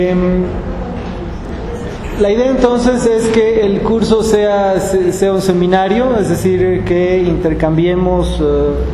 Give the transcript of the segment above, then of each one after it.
La idea entonces es que el curso sea un seminario, es decir, que intercambiemos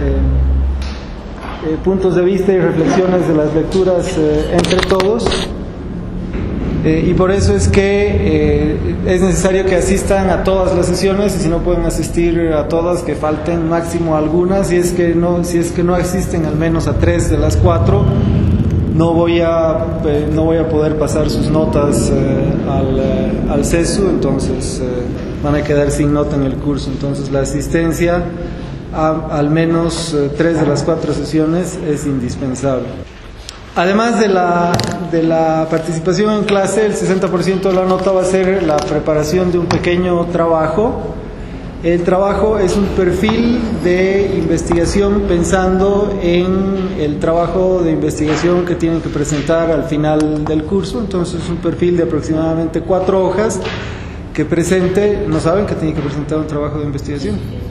puntos de vista y reflexiones de las lecturas entre todos. Y por eso es que es necesario que asistan a todas las sesiones, y si no pueden asistir a todas, que falten máximo algunas. Si es que no asisten al menos a 3 de las 4, no voy a poder pasar sus notas al CESU, entonces van a quedar sin nota en el curso. Entonces la asistencia a al menos 3 de las 4 sesiones es indispensable. Además de la participación en clase, el 60% de la nota va a ser la preparación de un pequeño trabajo. El trabajo es un perfil de investigación pensando en el trabajo de investigación que tienen que presentar al final del curso. Entonces es un perfil de aproximadamente 4 hojas que presente. ¿No saben que tienen que presentar un trabajo de investigación?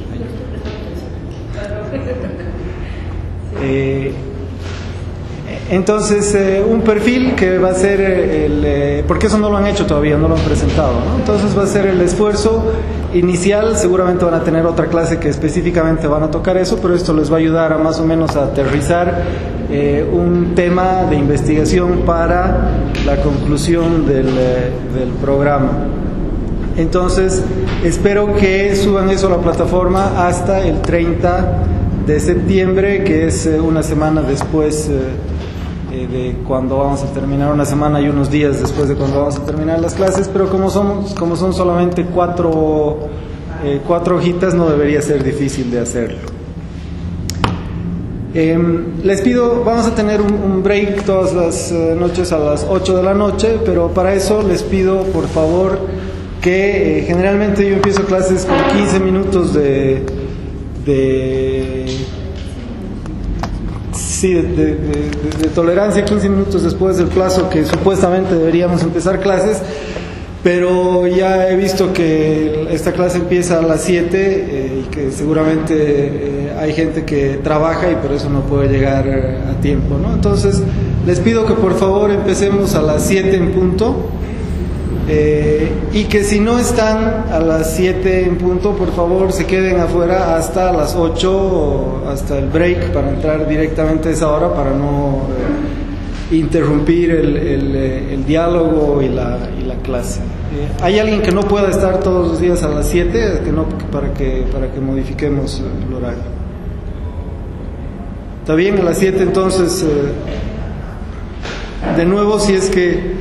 Entonces, un perfil que va a ser porque eso no lo han hecho todavía, no lo han presentado, ¿no? Entonces va a ser el esfuerzo inicial. Seguramente van a tener otra clase que específicamente van a tocar eso, pero esto les va a ayudar a más o menos a aterrizar un tema de investigación para la conclusión del programa. Entonces, espero que suban eso a la plataforma hasta el 30 de septiembre, que es una semana después de cuando vamos a terminar, una semana y unos días después de cuando vamos a terminar las clases. Pero como son solamente 4 hojitas, no debería ser difícil de hacerlo. Les pido, vamos a tener un break todas las noches a las 8 de la noche, pero para eso les pido por favor que generalmente yo empiezo clases con 15 minutos de tolerancia, 15 minutos después del plazo que supuestamente deberíamos empezar clases, pero ya he visto que esta clase empieza a las 7 y que seguramente hay gente que trabaja y por eso no puede llegar a tiempo, ¿no? Entonces les pido que por favor empecemos a las 7 en punto. Y que si no están a las 7 en punto, por favor se queden afuera hasta las 8 o hasta el break para entrar directamente a esa hora, para no interrumpir el diálogo y la clase. ¿Hay alguien que no pueda estar todos los días a las 7? Para que modifiquemos el horario. ¿Está bien? A las 7 entonces, de nuevo, si es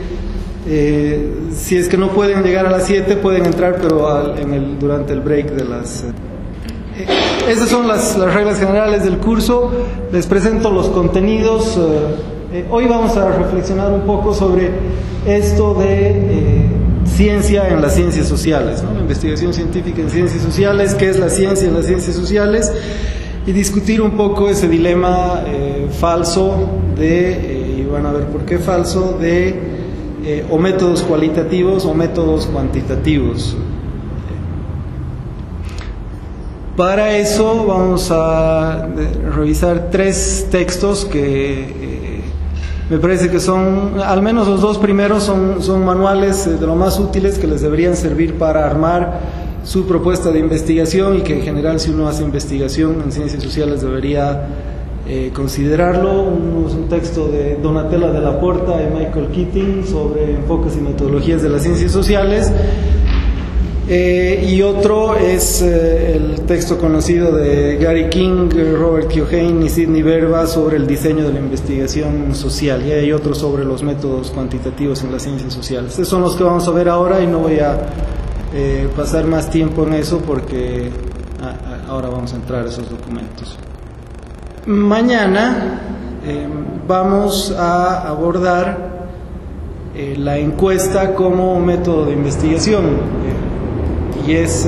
que no pueden llegar a las 7, pueden entrar, pero durante el break de las... Esas son las reglas generales del curso. Les presento los contenidos. Hoy vamos a reflexionar un poco sobre esto de ciencia en las ciencias sociales, ¿no? La investigación científica en ciencias sociales, qué es la ciencia en las ciencias sociales, y discutir un poco ese dilema falso y van a ver por qué falso, o métodos cualitativos o métodos cuantitativos. Para eso vamos a revisar 3 textos que me parece que son, al menos los 2 primeros son manuales de lo más útiles, que les deberían servir para armar su propuesta de investigación, y que en general, si uno hace investigación en ciencias sociales, debería considerarlo. Uno es un texto de Donatella Della Porta y Michael Keating sobre enfoques y metodologías de las ciencias sociales, y otro es el texto conocido de Gary King, Robert Keohane y Sidney Verba sobre el diseño de la investigación social, y hay otro sobre los métodos cuantitativos en las ciencias sociales. Estos son los que vamos a ver ahora, y no voy a pasar más tiempo en eso porque ahora vamos a entrar a esos documentos. Mañana vamos a abordar la encuesta como método de investigación, y es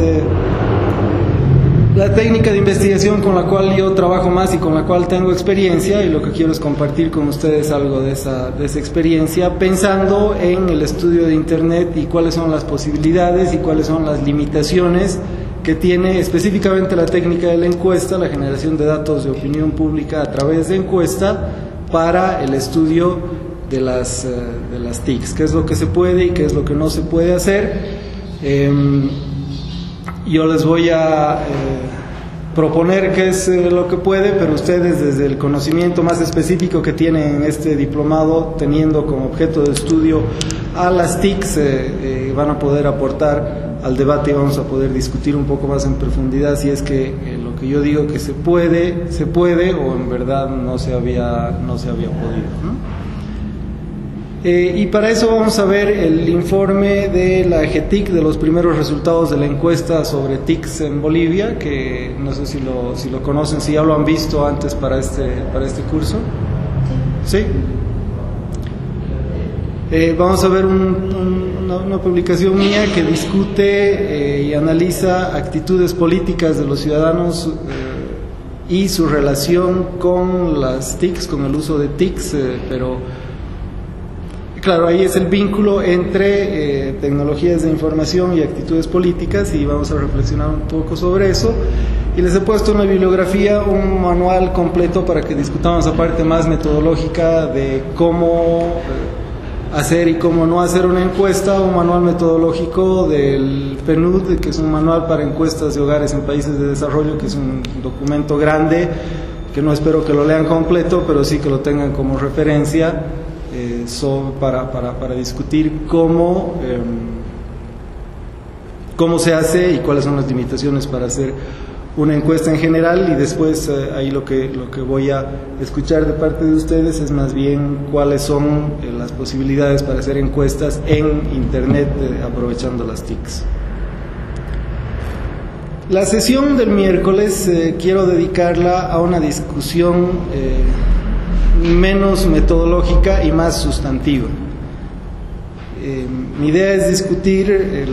la técnica de investigación con la cual yo trabajo más y con la cual tengo experiencia, y lo que quiero es compartir con ustedes algo de esa experiencia, pensando en el estudio de Internet y cuáles son las posibilidades y cuáles son las limitaciones que tiene específicamente la técnica de la encuesta, la generación de datos de opinión pública a través de encuesta, para el estudio de las TICs, qué es lo que se puede y qué es lo que no se puede hacer. Yo les voy a proponer qué es lo que puede, pero ustedes, desde el conocimiento más específico que tienen en este diplomado, teniendo como objeto de estudio a las TICs, van a poder aportar al debate y vamos a poder discutir un poco más en profundidad si es que lo que yo digo que se puede o en verdad no se había podido, ¿no? Y para eso vamos a ver el informe de la GETIC de los primeros resultados de la encuesta sobre TICs en Bolivia, que no sé si lo conocen, si ya lo han visto antes para este curso. ¿Sí? Vamos a ver una publicación mía que discute y analiza actitudes políticas de los ciudadanos y su relación con las TICs, con el uso de TICs, pero claro, ahí es el vínculo entre tecnologías de información y actitudes políticas, y vamos a reflexionar un poco sobre eso. Y les he puesto una bibliografía, un manual completo para que discutamos la parte más metodológica de cómo hacer y cómo no hacer una encuesta, un manual metodológico del PNUD, que es un manual para encuestas de hogares en países de desarrollo, que es un documento grande, que no espero que lo lean completo, pero sí que lo tengan como referencia. Para discutir cómo se hace y cuáles son las limitaciones para hacer una encuesta en general, y después ahí lo que voy a escuchar de parte de ustedes es más bien cuáles son las posibilidades para hacer encuestas en Internet aprovechando las TICs. La sesión del miércoles quiero dedicarla a una discusión menos metodológica y más sustantiva. Mi idea es discutir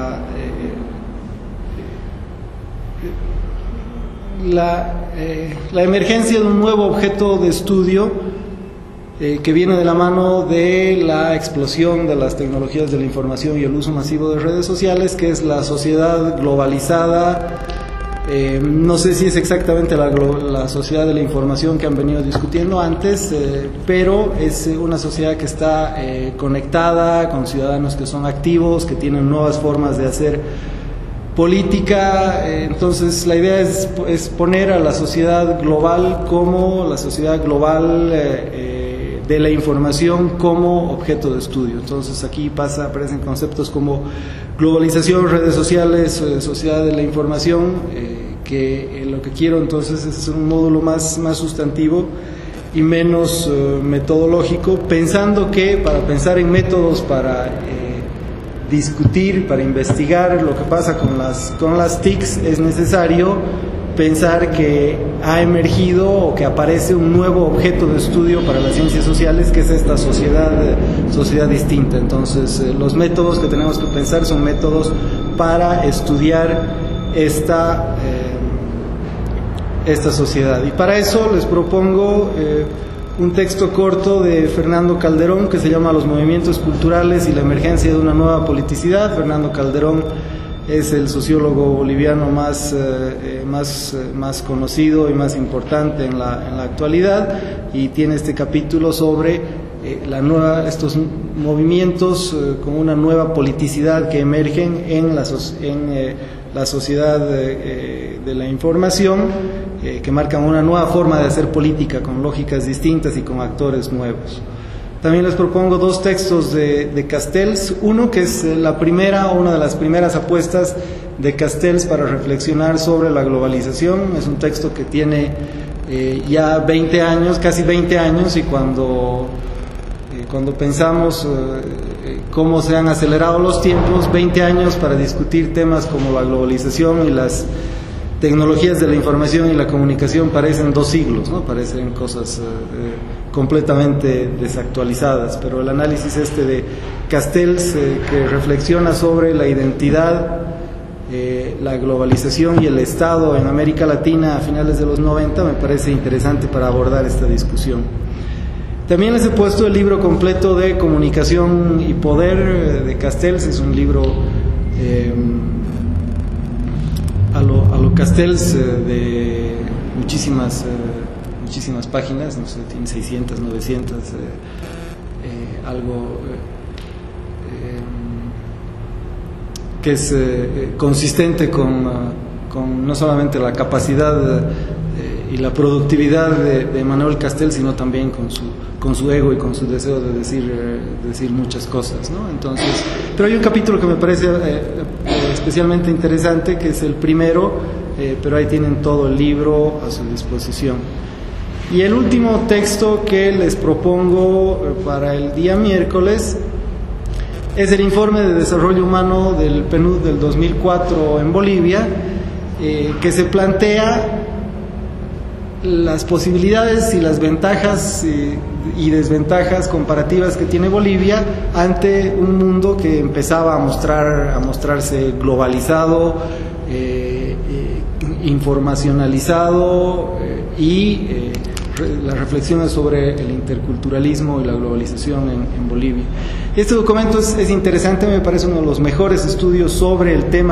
la emergencia de un nuevo objeto de estudio que viene de la mano de la explosión de las tecnologías de la información y el uso masivo de redes sociales, que es la sociedad globalizada. No sé si es exactamente la sociedad de la información que han venido discutiendo antes, pero es una sociedad que está conectada, con ciudadanos que son activos, que tienen nuevas formas de hacer política. Entonces la idea es poner a la sociedad global como la sociedad global de la información como objeto de estudio. Entonces aquí aparecen conceptos como globalización, redes sociales, sociedad de la información, que lo que quiero entonces es hacer un módulo más sustantivo y menos metodológico, pensando que para pensar en métodos para discutir, para investigar lo que pasa con las TICs, es necesario pensar que ha emergido o que aparece un nuevo objeto de estudio para las ciencias sociales, que es esta sociedad distinta. Entonces los métodos que tenemos que pensar son métodos para estudiar esta sociedad, y para eso les propongo un texto corto de Fernando Calderón que se llama Los movimientos culturales y la emergencia de una nueva politicidad. Fernando Calderón es el sociólogo boliviano más conocido y más importante en la actualidad, y tiene este capítulo sobre estos movimientos con una nueva politicidad que emergen en la sociedad de la información, que marcan una nueva forma de hacer política con lógicas distintas y con actores nuevos. También les propongo dos textos de Castells, uno que es una de las primeras apuestas de Castells para reflexionar sobre la globalización. Es un texto que tiene ya 20 años, casi 20 años, y cuando pensamos cómo se han acelerado los tiempos, 20 años para discutir temas como la globalización y las tecnologías de la información y la comunicación parecen 2 siglos, ¿no? Parecen cosas completamente desactualizadas, pero el análisis de Castells, que reflexiona sobre la identidad, la globalización y el Estado en América Latina a finales de los 90, me parece interesante para abordar esta discusión. También les he puesto el libro completo de Comunicación y Poder de Castells. Es un libro a lo Castells, de muchísimas páginas, no sé, tiene 600, 900 algo que es consistente con no solamente la capacidad y la productividad de Manuel Castells, sino también con su ego y con su deseo de decir muchas cosas, ¿no? Entonces, pero hay un capítulo que me parece especialmente interesante, que es el primero, pero ahí tienen todo el libro a su disposición. Y el último texto que les propongo para el día miércoles es el informe de desarrollo humano del PNUD del 2004 en Bolivia, que se plantea las posibilidades y las ventajas y desventajas comparativas que tiene Bolivia ante un mundo que empezaba a mostrarse globalizado, informacionalizado y las reflexiones sobre el interculturalismo y la globalización en Bolivia. Este documento es interesante, me parece uno de los mejores estudios sobre el tema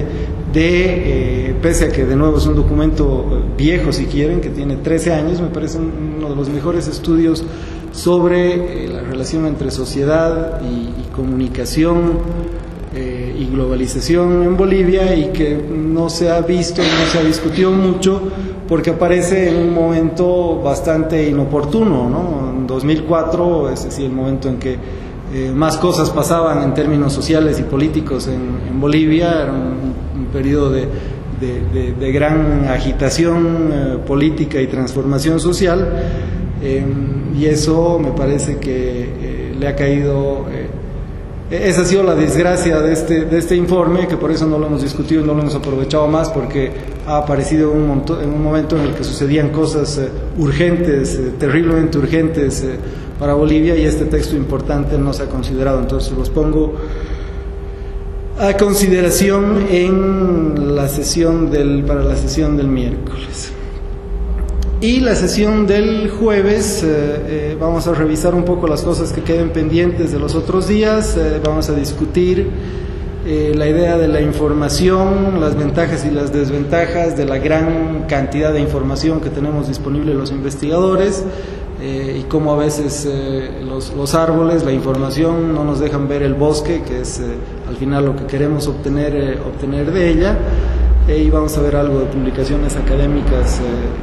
pese a que de nuevo es un documento viejo, si quieren, que tiene 13 años, me parece uno de los mejores estudios sobre la relación entre sociedad y comunicación y globalización en Bolivia, y que no se ha visto, no se ha discutido mucho, porque aparece en un momento bastante inoportuno, ¿no? En 2004, es decir, el momento en que más cosas pasaban en términos sociales y políticos en Bolivia, era un periodo de gran agitación política y transformación social, y eso me parece que le ha caído, esa ha sido la desgracia de este informe, que por eso no lo hemos discutido y no lo hemos aprovechado más, porque ha aparecido en un momento en el que sucedían cosas urgentes, terriblemente urgentes para Bolivia, y este texto importante no se ha considerado. Entonces los pongo a consideración en la sesión para la sesión del miércoles. Y la sesión del jueves vamos a revisar un poco las cosas que queden pendientes de los otros días. Vamos a discutir la idea de la información, las ventajas y las desventajas de la gran cantidad de información que tenemos disponible los investigadores, y cómo a veces los árboles, la información, no nos dejan ver el bosque, que es al final lo que queremos obtener de ella. Y vamos a ver algo de publicaciones académicas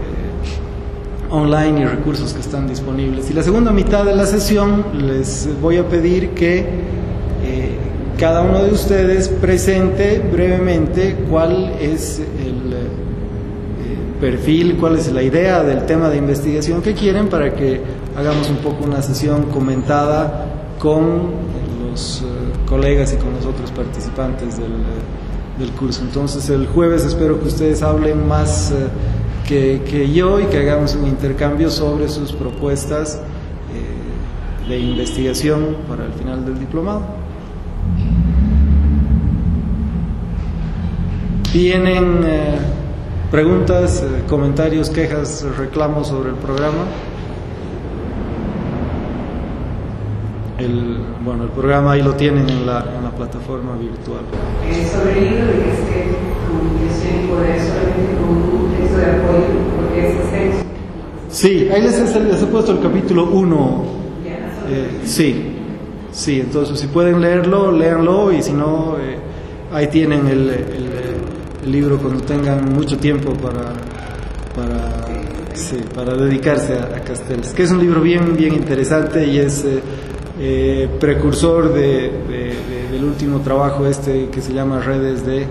online y recursos que están disponibles. Y la segunda mitad de la sesión les voy a pedir que cada uno de ustedes presente brevemente cuál es el perfil, cuál es la idea del tema de investigación que quieren, para que hagamos un poco una sesión comentada con los colegas y con los otros participantes del curso. Entonces el jueves espero que ustedes hablen más que yo, y que hagamos un intercambio sobre sus propuestas de investigación para el final del diplomado. ¿Tienen preguntas, comentarios, quejas, reclamos sobre el programa? El programa ahí lo tienen en la plataforma virtual. Sobre el libro de que esté comunicación y poder, solamente con un texto de apoyo, porque es extenso. Sí, ahí les he puesto el capítulo 1. Sí, entonces si pueden leerlo, léanlo, y si no, ahí tienen el libro cuando tengan mucho tiempo para dedicarse a Castells, que es un libro bien interesante, y es precursor del último trabajo que se llama Redes de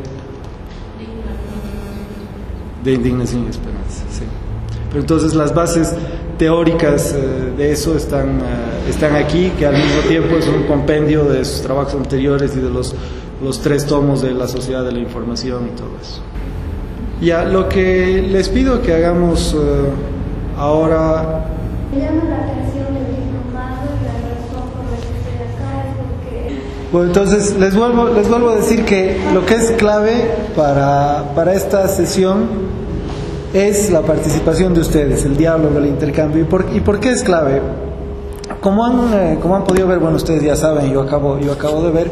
Indignación y Esperanza. Sí. Pero entonces las bases teóricas de eso están aquí, que al mismo tiempo es un compendio de sus trabajos anteriores y de los 3 tomos de la Sociedad de la Información y todo eso. Ya, lo que les pido que hagamos ahora... Me llama la atención el diplomado, y la razón por la que estoy acá es porque... Bueno, entonces les vuelvo a decir que lo que es clave para esta sesión es la participación de ustedes, el diálogo, el intercambio. ¿Y por qué es clave? Como han podido ver, bueno, ustedes ya saben, yo acabo de ver,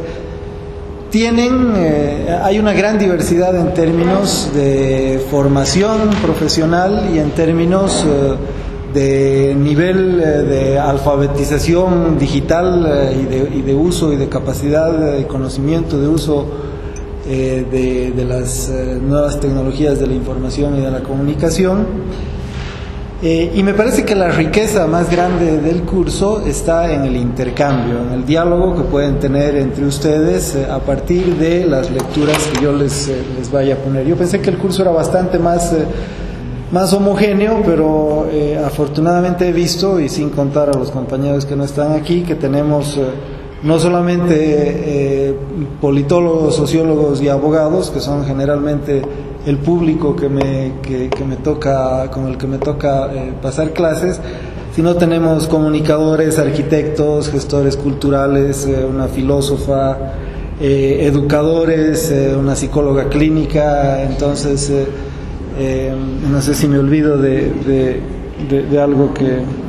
hay una gran diversidad en términos de formación profesional y en términos de nivel de alfabetización digital y de uso y de capacidad y conocimiento de uso de las nuevas tecnologías de la información y de la comunicación. Y me parece que la riqueza más grande del curso está en el intercambio, en el diálogo que pueden tener entre ustedes a partir de las lecturas que yo les vaya a poner. Yo pensé que el curso era bastante más homogéneo, pero afortunadamente he visto, y sin contar a los compañeros que no están aquí, que tenemos no solamente politólogos, sociólogos y abogados, que son generalmente el público que me toca, con el que me toca pasar clases, sino tenemos comunicadores, arquitectos, gestores culturales, una filósofa, educadores, una psicóloga clínica. Entonces no sé si me olvido de algo que...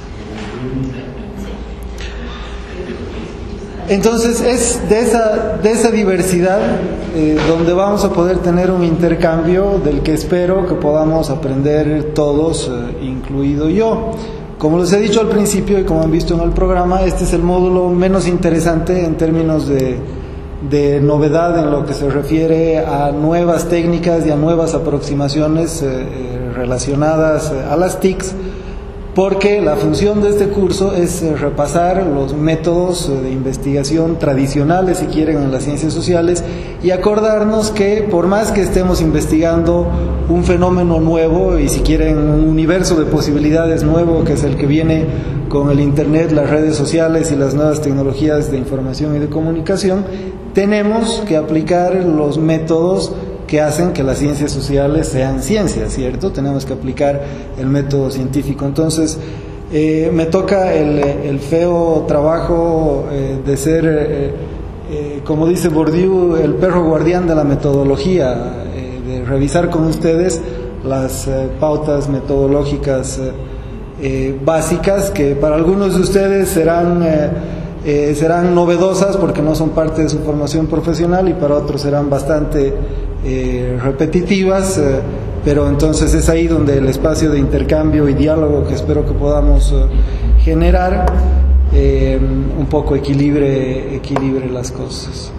Entonces es de esa diversidad donde vamos a poder tener un intercambio del que espero que podamos aprender todos, incluido yo. Como les he dicho al principio y como han visto en el programa, este es el módulo menos interesante en términos de novedad en lo que se refiere a nuevas técnicas y a nuevas aproximaciones relacionadas a las TICs, porque la función de este curso es repasar los métodos de investigación tradicionales, si quieren, en las ciencias sociales, y acordarnos que por más que estemos investigando un fenómeno nuevo y, si quieren, un universo de posibilidades nuevo, que es el que viene con el Internet, las redes sociales y las nuevas tecnologías de información y de comunicación, tenemos que aplicar los métodos que hacen que las ciencias sociales sean ciencias, ¿cierto? Tenemos que aplicar el método científico. Entonces, me toca el feo trabajo de ser, como dice Bourdieu, el perro guardián de la metodología, de revisar con ustedes las pautas metodológicas básicas, que para algunos de ustedes serán novedosas porque no son parte de su formación profesional, y para otros serán bastante repetitivas, pero entonces es ahí donde el espacio de intercambio y diálogo que espero que podamos generar un poco equilibre las cosas.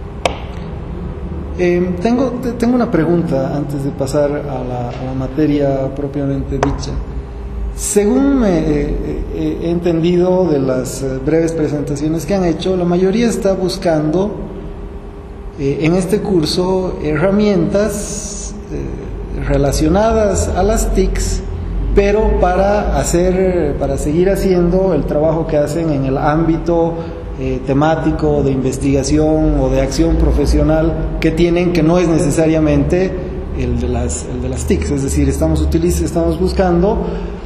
Tengo una pregunta antes de pasar a la materia propiamente dicha. Según he entendido de las breves presentaciones que han hecho, la mayoría está buscando en este curso herramientas relacionadas a las TICs, pero para seguir haciendo el trabajo que hacen en el ámbito temático de investigación o de acción profesional que tienen, que no es necesariamente el de las TICs. Es decir, estamos buscando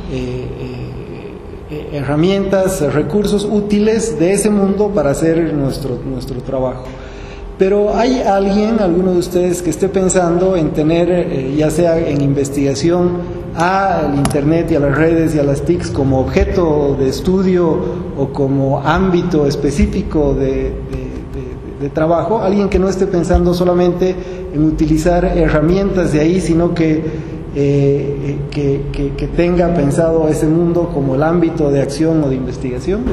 herramientas, recursos útiles de ese mundo para hacer nuestro trabajo. Pero ¿hay alguno de ustedes que esté pensando en tener, ya sea en investigación, al Internet y a las redes y a las TICs como objeto de estudio o como ámbito específico de trabajo? Alguien que no esté pensando solamente en utilizar herramientas de ahí, sino que tenga pensado ese mundo como el ámbito de acción o de investigación.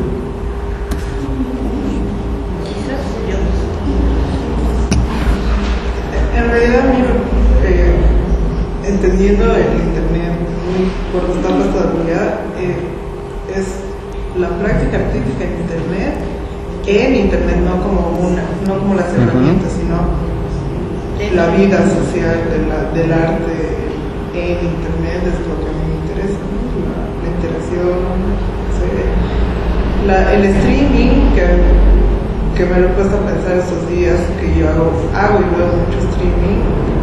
En realidad, entendiendo el Internet por las etapas todavía, es la práctica artística en Internet, no como las herramientas, sino la vida social del arte en Internet es lo que a mí me interesa, ¿no? La interacción, el streaming, que me lo he puesto a pensar estos días, que yo hago y veo mucho streaming.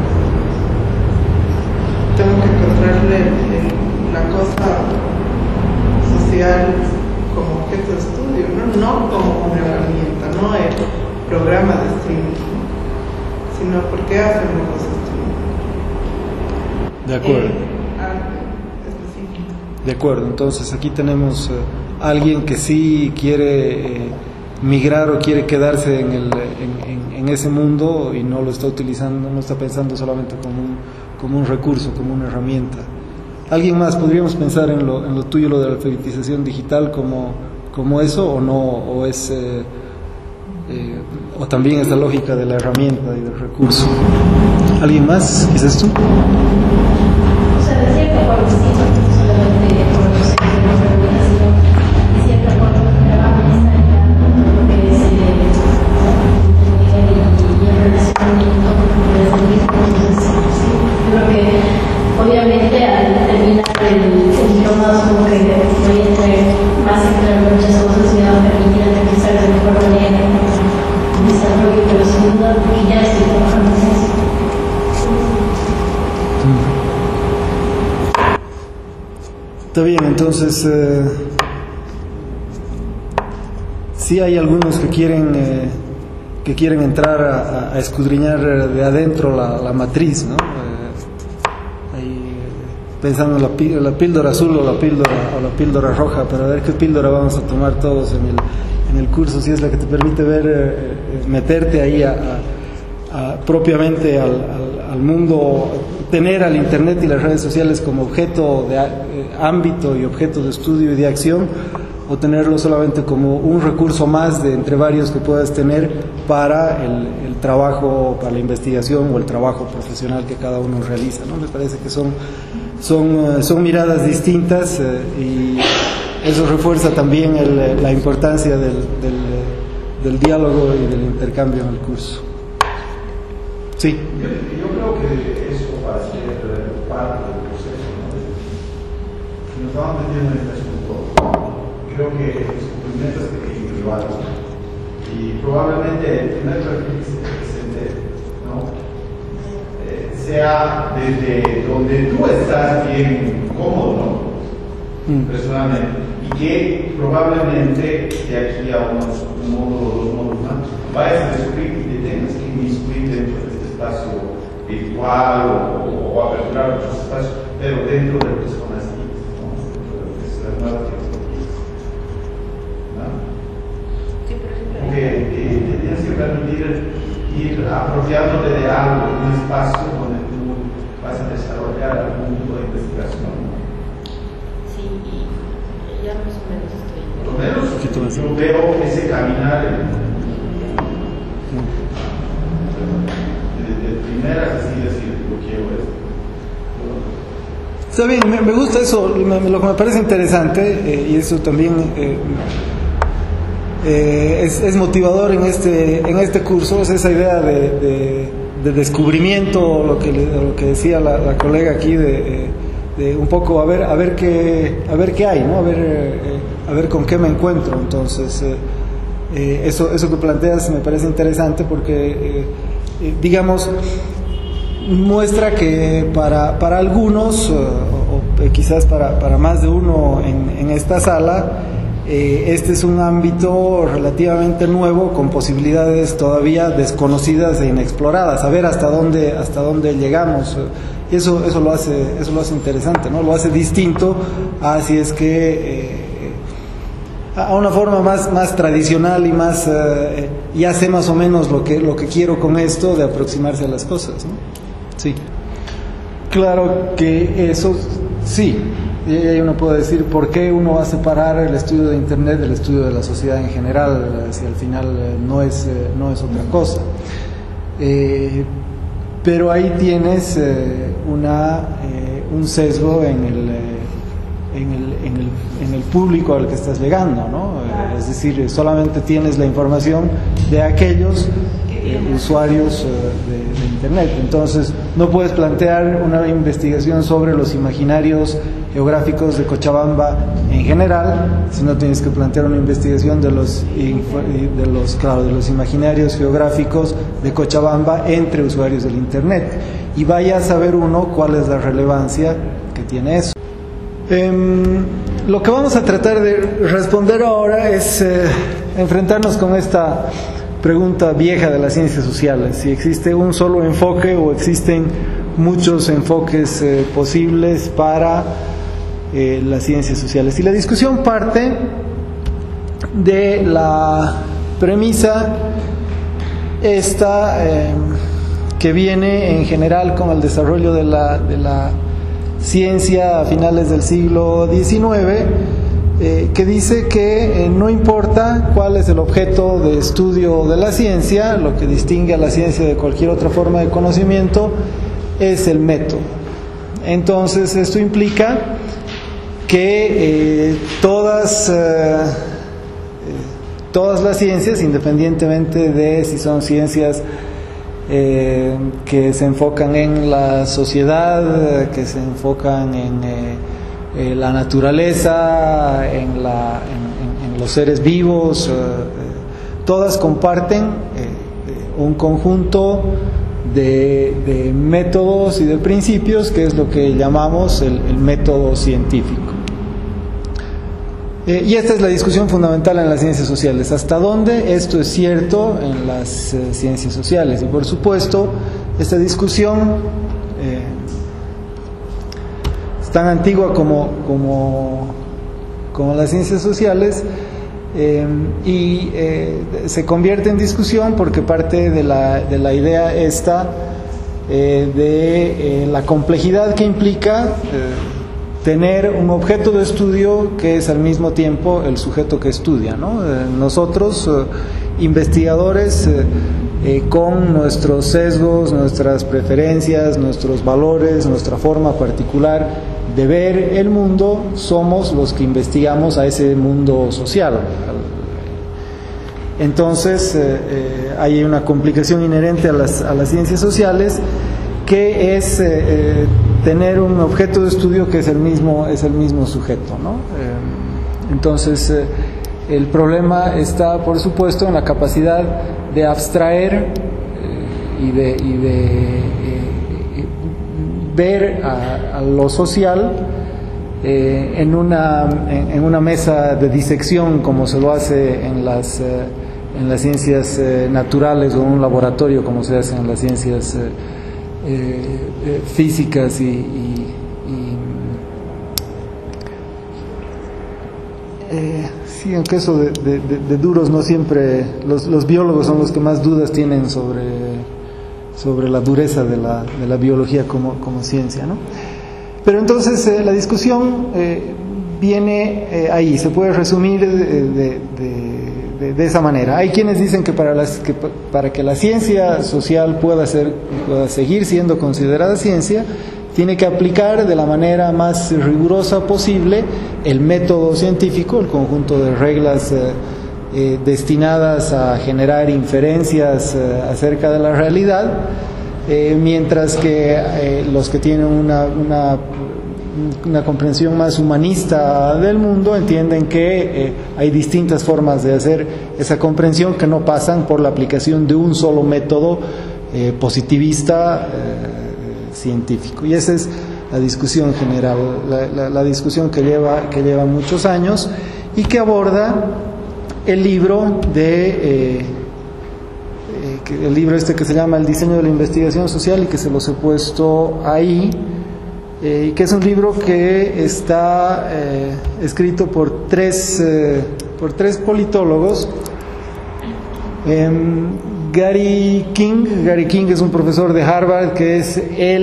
Tengo que encontrarle la cosa social como objeto de estudio, no como una herramienta, no el programa de streaming, sino por qué hacemos los streaming. De acuerdo. Arte específico. De acuerdo, entonces aquí tenemos a alguien que sí quiere migrar o quiere quedarse en ese mundo y no lo está utilizando, no está pensando solamente como un recurso, como una herramienta. ¿Alguien más? ¿Podríamos pensar en lo tuyo, lo de la alfabetización digital, como eso, o no? ¿O es o también es la lógica de la herramienta y del recurso? ¿Alguien más? ¿Quizás tú? O sea, de cierta forma sí, no solamente por los procesos de organización, de cierta forma trabajo está en lo que es el y el relacionamiento desde el mismo. Entonces, sí, yo creo que obviamente al terminar el diplomado como que voy a tener más en claro muchas cosas y me va a permitir aterrizar de mejor manera el desarrollo, pero sin duda porque ya estoy trabajando en eso. Está bien, entonces sí hay algunos que quieren entrar a escudriñar de adentro la matriz, ¿no? Ahí, pensando en la píldora azul o la píldora roja, para ver qué píldora vamos a tomar todos en el curso, si es la que te permite ver, meterte ahí propiamente al mundo, tener al internet y las redes sociales como objeto de ámbito y objeto de estudio y de acción, o tenerlo solamente como un recurso más de entre varios que puedas tener para el trabajo, para la investigación o el trabajo profesional que cada uno realiza, ¿no? Me parece que son miradas distintas y eso refuerza también la importancia del diálogo y del intercambio en el curso. Sí. Yo creo que eso va a ser parte del proceso, ¿no? Si nos vamos metiendo en este asunto, creo que el descubrimiento es pequeño y privado, y probablemente el primer perfil que se presente, ¿no? Sea desde donde tú estás bien cómodo, ¿no? Personalmente, y que probablemente de aquí a un módulo o 2 módulos más vayas a descubrir y te tengas que inmiscuir dentro de este espacio virtual o aperturar otros espacios, pero dentro de lo que son las TICs, ¿no? Dentro de lo que es las nuevas tecnologías, ¿no? Sí, por ejemplo. Porque te tienes que permitir ir apropiándote de algo, un espacio donde tú vas a desarrollar algún tipo de investigación, ¿no? Sí, y ya más o menos estoy. Por lo menos yo veo ese caminar de primeras, así decir, yo quiero esto. Está bien, me gusta eso, lo que me parece interesante, y eso también es motivador en este curso, es esa idea de descubrimiento, lo que decía la colega aquí, de un poco a ver qué hay, ¿no? A ver con qué me encuentro. Entonces eso que planteas me parece interesante porque digamos muestra que para algunos o quizás para más de uno en esta sala, este es un ámbito relativamente nuevo, con posibilidades todavía desconocidas e inexploradas, a ver hasta dónde llegamos. Y eso lo hace interesante, ¿no? Lo hace distinto a si es que a una forma más tradicional y más ya sé más o menos lo que quiero con esto, de aproximarse a las cosas, ¿no? Sí. Claro que eso sí. Y ahí uno puede decir por qué uno va a separar el estudio de Internet del estudio de la sociedad en general, si al final no es otra cosa. Pero ahí tienes un sesgo en el público al que estás llegando, ¿no? Es decir, solamente tienes la información de aquellos usuarios de Internet. Entonces no puedes plantear una investigación sobre los imaginarios geográficos de Cochabamba en general, sino tienes que plantear una investigación de los imaginarios geográficos de Cochabamba entre usuarios del Internet, y vaya a saber uno cuál es la relevancia que tiene eso. Lo que vamos a tratar de responder ahora es enfrentarnos con esta pregunta vieja de las ciencias sociales: si existe un solo enfoque o existen muchos enfoques posibles para las ciencias sociales. Y la discusión parte de la premisa esta que viene en general con el desarrollo de la ciencia a finales del siglo XIX, que dice que no importa cuál es el objeto de estudio de la ciencia, lo que distingue a la ciencia de cualquier otra forma de conocimiento es el método. Entonces esto implica que todas las ciencias, independientemente de si son ciencias que se enfocan en la sociedad, que se enfocan en la naturaleza, en los seres vivos, todas comparten un conjunto de métodos y de principios, que es lo que llamamos el método científico. Y esta es la discusión fundamental en las ciencias sociales: ¿hasta dónde esto es cierto en las ciencias sociales? Y por supuesto, esta discusión es tan antigua como las ciencias sociales, y se convierte en discusión porque parte de la idea esta de la complejidad que implica tener un objeto de estudio que es al mismo tiempo el sujeto que estudia, ¿no? Nosotros, investigadores, con nuestros sesgos, nuestras preferencias, nuestros valores, nuestra forma particular de ver el mundo, somos los que investigamos a ese mundo social. Entonces hay una complicación inherente a las ciencias sociales, que es tener un objeto de estudio que es el mismo sujeto, ¿no? Entonces el problema está, por supuesto, en la capacidad de abstraer y de ver a lo social en una mesa de disección, como se lo hace en las ciencias naturales, o en un laboratorio, como se hace en las ciencias físicas sí, aunque eso de duros no siempre, los biólogos son los que más dudas tienen sobre la dureza de la biología como ciencia, ¿no? Pero entonces la discusión viene ahí, se puede resumir de esa manera. Hay quienes dicen que para que la ciencia social pueda seguir siendo considerada ciencia, tiene que aplicar de la manera más rigurosa posible el método científico, el conjunto de reglas destinadas a generar inferencias acerca de la realidad, mientras que los que tienen una comprensión más humanista del mundo entienden que hay distintas formas de hacer esa comprensión que no pasan por la aplicación de un solo método positivista científico. Y esa es la discusión general, la discusión que lleva muchos años, y que aborda el libro que se llama El diseño de la investigación social, y que se los he puesto ahí, y que es un libro que está escrito por tres politólogos. Gary King es un profesor de Harvard, que es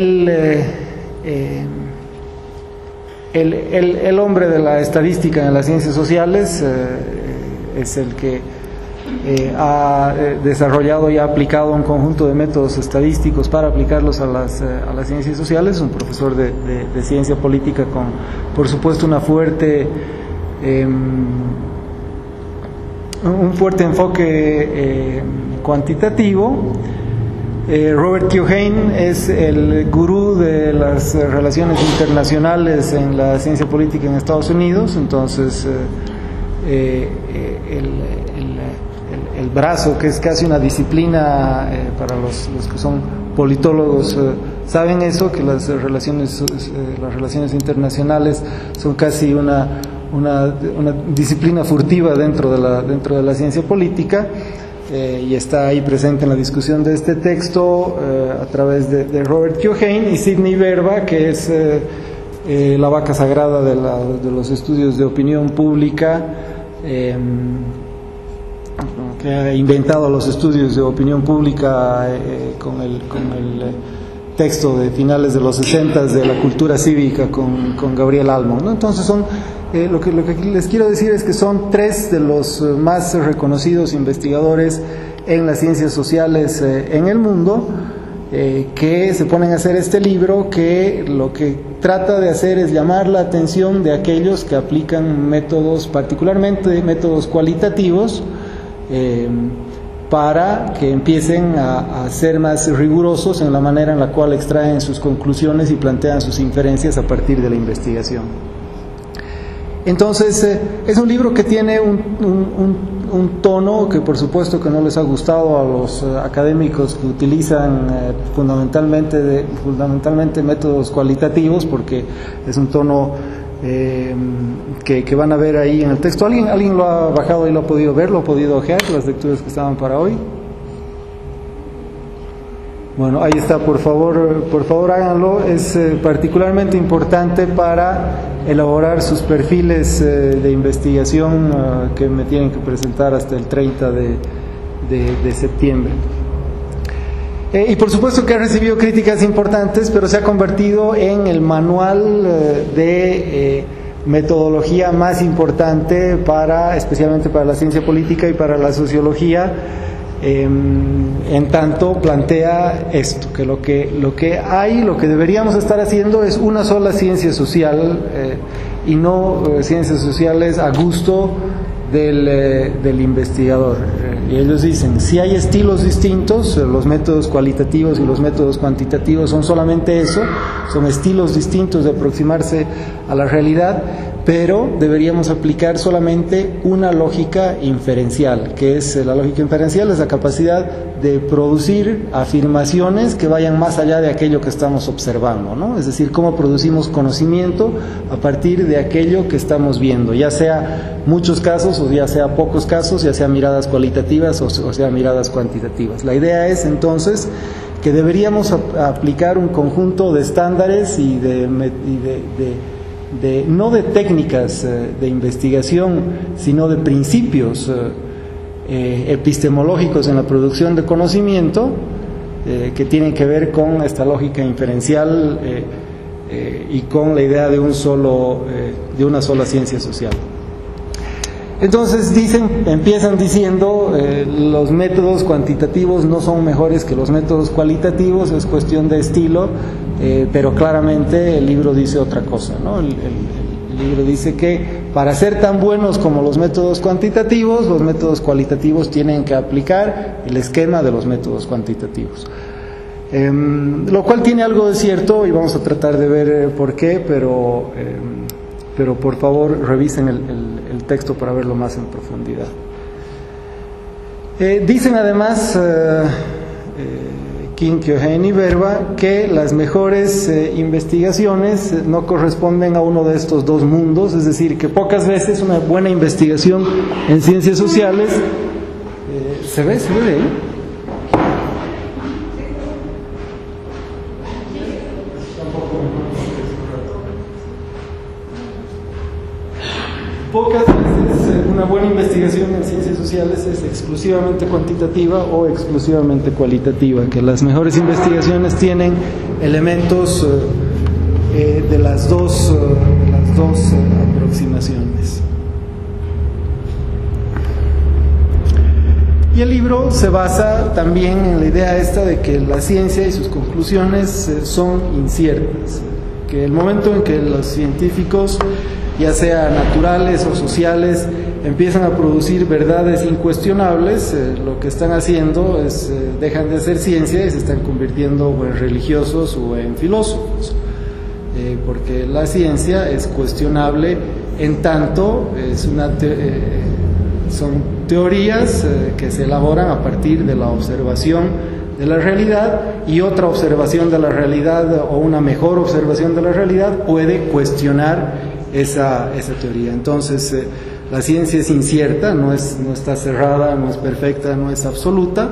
el hombre de la estadística en las ciencias sociales, es el que ha desarrollado y ha aplicado un conjunto de métodos estadísticos para aplicarlos a las ciencias sociales. Es un profesor de ciencia política con, por supuesto, un fuerte enfoque cuantitativo. Robert Keohane es el gurú de las relaciones internacionales en la ciencia política en Estados Unidos. Entonces el brazo, que es casi una disciplina para los que son politólogos, saben eso, que las relaciones internacionales son casi una disciplina furtiva dentro de la ciencia política, y está ahí presente en la discusión de este texto a través de Robert Keohane, y Sidney Verba, que es la vaca sagrada de los estudios de opinión pública, que ha inventado los estudios de opinión pública con el texto de finales de los 60 de la cultura cívica con Gabriel Almond, ¿no? Entonces lo que les quiero decir es que son tres de los más reconocidos investigadores en las ciencias sociales en el mundo, que se ponen a hacer este libro, que lo que trata de hacer es llamar la atención de aquellos que aplican métodos, particularmente métodos cualitativos, para que empiecen a ser más rigurosos en la manera en la cual extraen sus conclusiones y plantean sus inferencias a partir de la investigación. Entonces, es un libro que tiene un tono que por supuesto que no les ha gustado a los académicos que utilizan fundamentalmente métodos cualitativos, porque es un tono que van a ver ahí en el texto. ¿Alguien lo ha bajado y lo ha podido ver, lo ha podido ojear, las lecturas que estaban para hoy? Bueno, ahí está, por favor háganlo. Es particularmente importante para elaborar sus perfiles de investigación que me tienen que presentar hasta el 30 de septiembre. Y por supuesto que ha recibido críticas importantes, pero se ha convertido en el manual de metodología más importante especialmente para la ciencia política y para la sociología, en tanto plantea esto, que lo que deberíamos estar haciendo es una sola ciencia social, y no ciencias sociales a gusto del investigador. Y ellos dicen, si hay estilos distintos, los métodos cualitativos y los métodos cuantitativos son solamente eso, son estilos distintos de aproximarse a la realidad, pero deberíamos aplicar solamente una lógica inferencial, que es la lógica inferencial, es la capacidad de producir afirmaciones que vayan más allá de aquello que estamos observando, ¿no? Es decir, cómo producimos conocimiento a partir de aquello que estamos viendo, ya sea muchos casos o ya sea pocos casos, ya sea miradas cualitativas o sea miradas cuantitativas. La idea es entonces que deberíamos aplicar un conjunto de estándares y no de técnicas de investigación, sino de principios epistemológicos en la producción de conocimiento, que tienen que ver con esta lógica inferencial y con la idea de una sola ciencia social. Entonces empiezan diciendo, los métodos cuantitativos no son mejores que los métodos cualitativos, es cuestión de estilo, pero claramente el libro dice otra cosa, ¿no? El libro dice que para ser tan buenos como los métodos cuantitativos, los métodos cualitativos tienen que aplicar el esquema de los métodos cuantitativos. Lo cual tiene algo de cierto y vamos a tratar de ver por qué, pero por favor revisen el texto para verlo más en profundidad. Dicen además Kim Kyo-Hein y Verba que las mejores investigaciones no corresponden a uno de estos dos mundos, es decir, que pocas veces una buena investigación en ciencias sociales ¿se ve ahí? Pocas veces una buena investigación en ciencias sociales es exclusivamente cuantitativa o exclusivamente cualitativa, que las mejores investigaciones tienen elementos de las dos aproximaciones. Y el libro se basa también en la idea esta de que la ciencia y sus conclusiones son inciertas, que el momento en que los científicos, ya sea naturales o sociales, empiezan a producir verdades incuestionables, lo que están haciendo es dejan de hacer ciencia y se están convirtiendo o en religiosos o en filósofos, porque la ciencia es cuestionable en tanto son teorías que se elaboran a partir de la observación de la realidad, y otra observación de la realidad o una mejor observación de la realidad puede cuestionar esa teoría. Entonces la ciencia es incierta, no está cerrada, no es perfecta, no es absoluta,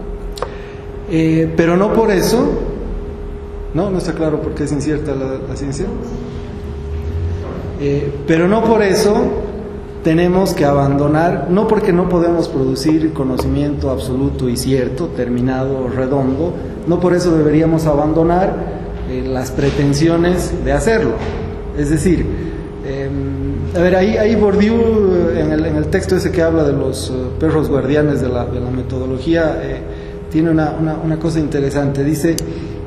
pero no por eso, no está claro por qué es incierta la ciencia, pero no por eso tenemos que abandonar, no porque no podemos producir conocimiento absoluto y cierto, terminado, redondo, no por eso deberíamos abandonar las pretensiones de hacerlo. Es decir, a ver, ahí Bourdieu, en el texto ese que habla de los perros guardianes de la metodología, tiene una cosa interesante. Dice,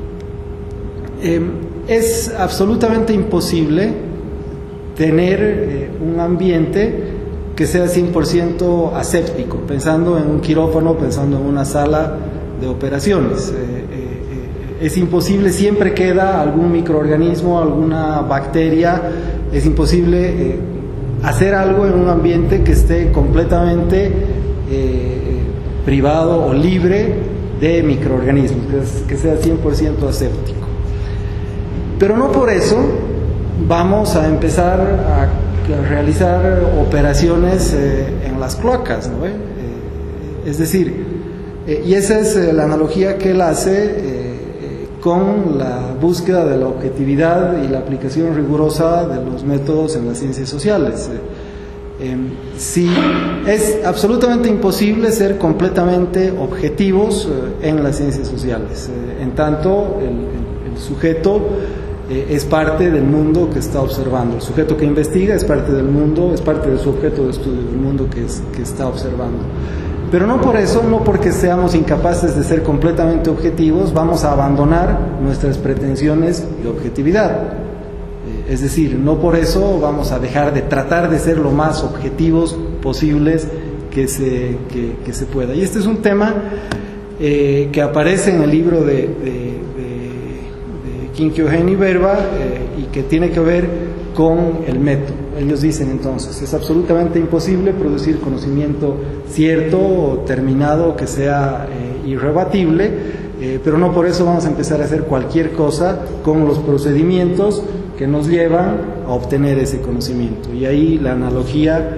es absolutamente imposible tener un ambiente que sea 100% aséptico, pensando en un quirófano, pensando en una sala de operaciones. Es imposible, siempre queda algún microorganismo, alguna bacteria, es imposible hacer algo en un ambiente que esté completamente privado o libre de microorganismos, que sea 100% aséptico. Pero no por eso vamos a empezar a realizar operaciones en las cloacas, ¿no? Es decir, y esa es la analogía que él hace con la búsqueda de la objetividad y la aplicación rigurosa de los métodos en las ciencias sociales. Sí, es absolutamente imposible ser completamente objetivos en las ciencias sociales, en tanto el sujeto es parte del mundo que está observando. El sujeto que investiga es parte del mundo, es parte de su objeto de estudio, del mundo que está observando. Pero no por eso, no porque seamos incapaces de ser completamente objetivos, vamos a abandonar nuestras pretensiones de objetividad. Es decir, no por eso vamos a dejar de tratar de ser lo más objetivos posibles que se pueda. Y este es un tema que aparece en el libro de Quinqueogen y Verba y que tiene que ver con el método. Ellos dicen entonces, es absolutamente imposible producir conocimiento cierto, terminado, que sea irrebatible, pero no por eso vamos a empezar a hacer cualquier cosa con los procedimientos que nos llevan a obtener ese conocimiento. Y ahí la analogía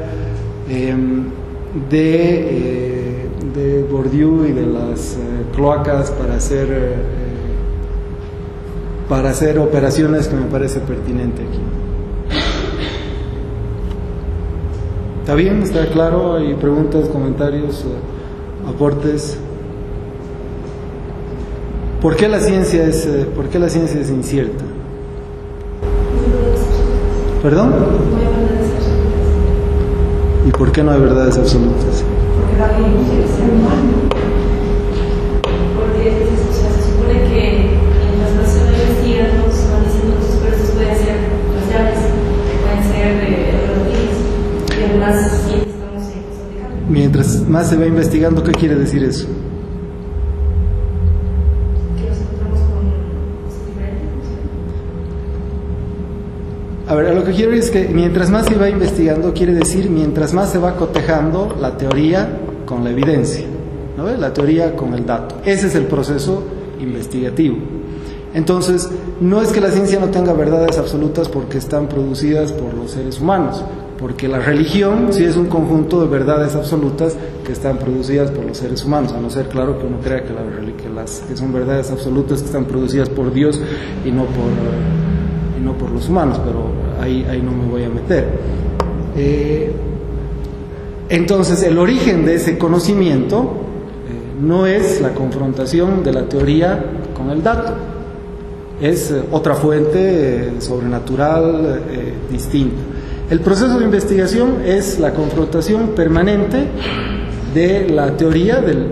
de Bourdieu y de las cloacas para hacer operaciones que me parece pertinente aquí. ¿Está bien? ¿Está claro? ¿Hay preguntas, comentarios, aportes? ¿Por qué la ciencia es incierta? ¿Perdón? ¿Y por qué no hay verdades absolutas? Porque se supone que mientras más se va investigando, se van diciendo que sus procesos pueden ser raciales, pueden ser relativos, y además siempre estamos en cosas de cambio. Mientras más se va investigando, ¿qué quiere decir eso? Que nos encontramos con cosas diferentes. A ver, lo que quiero decir es que mientras más se va investigando, quiere decir mientras más se va cotejando la teoría con la evidencia, ¿no? La teoría con el dato. Ese es el proceso investigativo. Entonces, no es que la ciencia no tenga verdades absolutas porque están producidas por los seres humanos, porque la religión sí es un conjunto de verdades absolutas que están producidas por los seres humanos, a no ser, claro, que uno crea que son verdades absolutas que están producidas por Dios y no por los humanos, pero ahí no me voy a meter. Entonces, el origen de ese conocimiento no es la confrontación de la teoría con el dato, es otra fuente sobrenatural distinta. El proceso de investigación es la confrontación permanente de la teoría del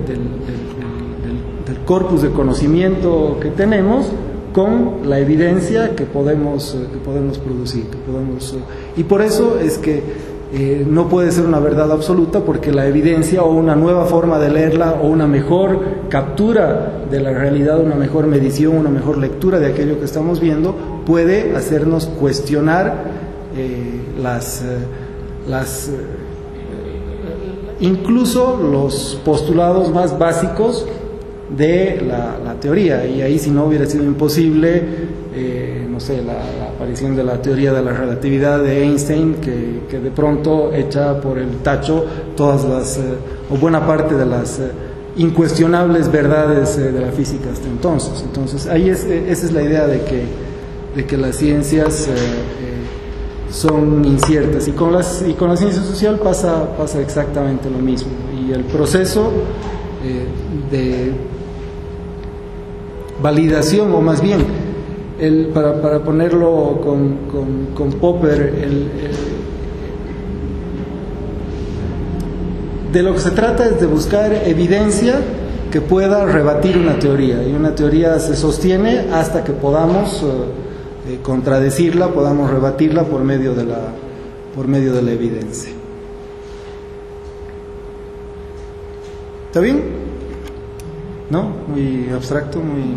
corpus de conocimiento que tenemos con la evidencia que podemos producir, y por eso es que no puede ser una verdad absoluta, porque la evidencia o una nueva forma de leerla o una mejor captura de la realidad, una mejor medición, una mejor lectura de aquello que estamos viendo puede hacernos cuestionar incluso los postulados más básicos de la teoría. Y ahí, si no hubiera sido imposible, no sé, la aparición de la teoría de la relatividad de Einstein, que de pronto echa por el tacho todas las o buena parte de las incuestionables verdades de la física hasta entonces. Entonces ahí esa es la idea de que las ciencias son inciertas, y con la ciencia social pasa exactamente lo mismo, y el proceso de validación, o más bien para ponerlo con Popper, de lo que se trata es de buscar evidencia que pueda rebatir una teoría, y una teoría se sostiene hasta que podamos contradecirla, podamos rebatirla por medio de la evidencia. ¿Está bien? ¿No? Muy abstracto, muy...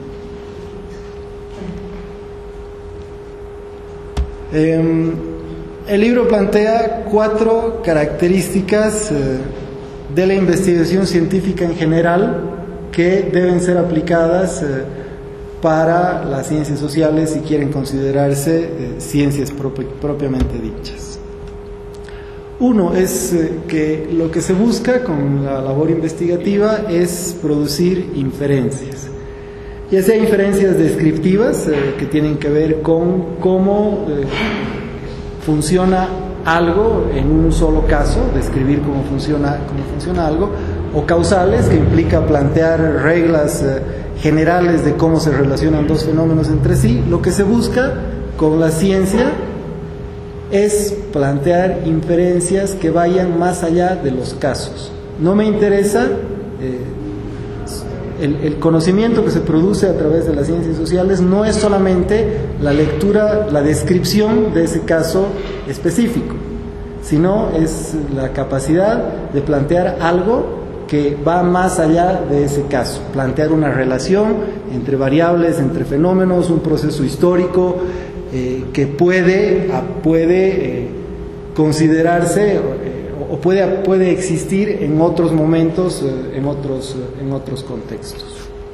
El libro plantea 4 características de la investigación científica en general que deben ser aplicadas para las ciencias sociales si quieren considerarse ciencias propiamente dichas. Uno es que lo que se busca con la labor investigativa es producir inferencias, ya sea inferencias descriptivas que tienen que ver con cómo funciona algo en un solo caso, describir cómo funciona algo, o causales, que implica plantear reglas generales de cómo se relacionan dos fenómenos entre sí. Lo que se busca con la ciencia es plantear inferencias que vayan más allá de los casos. No me interesa el conocimiento que se produce a través de las ciencias sociales, no es solamente la lectura, la descripción de ese caso específico, sino es la capacidad de plantear algo que va más allá de ese caso, plantear una relación entre variables, entre fenómenos, un proceso histórico que puede considerarse o puede existir en otros momentos, en otros contextos.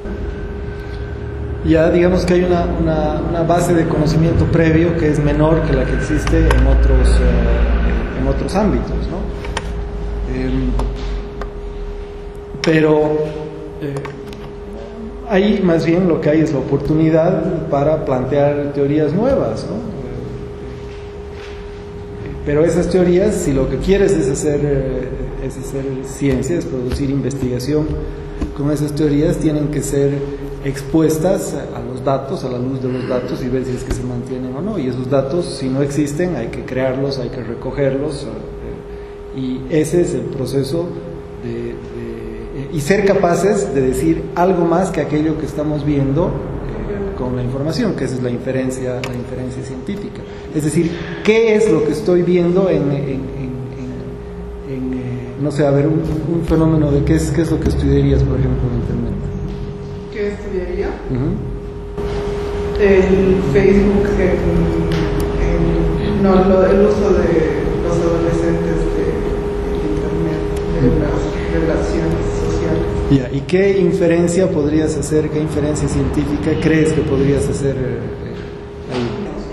Ya digamos que hay una base de conocimiento previo que es menor que la que existe en otros ámbitos, ¿no? Pero ahí más bien lo que hay es la oportunidad para plantear teorías nuevas, ¿no? Pero esas teorías, si lo que quieres es hacer ciencia, es producir investigación con esas teorías, tienen que ser expuestas a los datos, a la luz de los datos, y ver si es que se mantienen o no. Y esos datos, si no existen, hay que crearlos, hay que recogerlos, y ese es el proceso y ser capaces de decir algo más que aquello que estamos viendo con la información, que esa es la inferencia científica. Es decir, ¿qué es lo que estoy viendo no sé, a ver, un fenómeno de qué es lo que estudiarías, por ejemplo, en Internet? ¿Qué estudiaría? El Facebook, el uso de los adolescentes de Internet, de las relaciones sociales. Ya, ¿y qué inferencia podrías hacer, qué inferencia científica crees que podrías hacer ahí?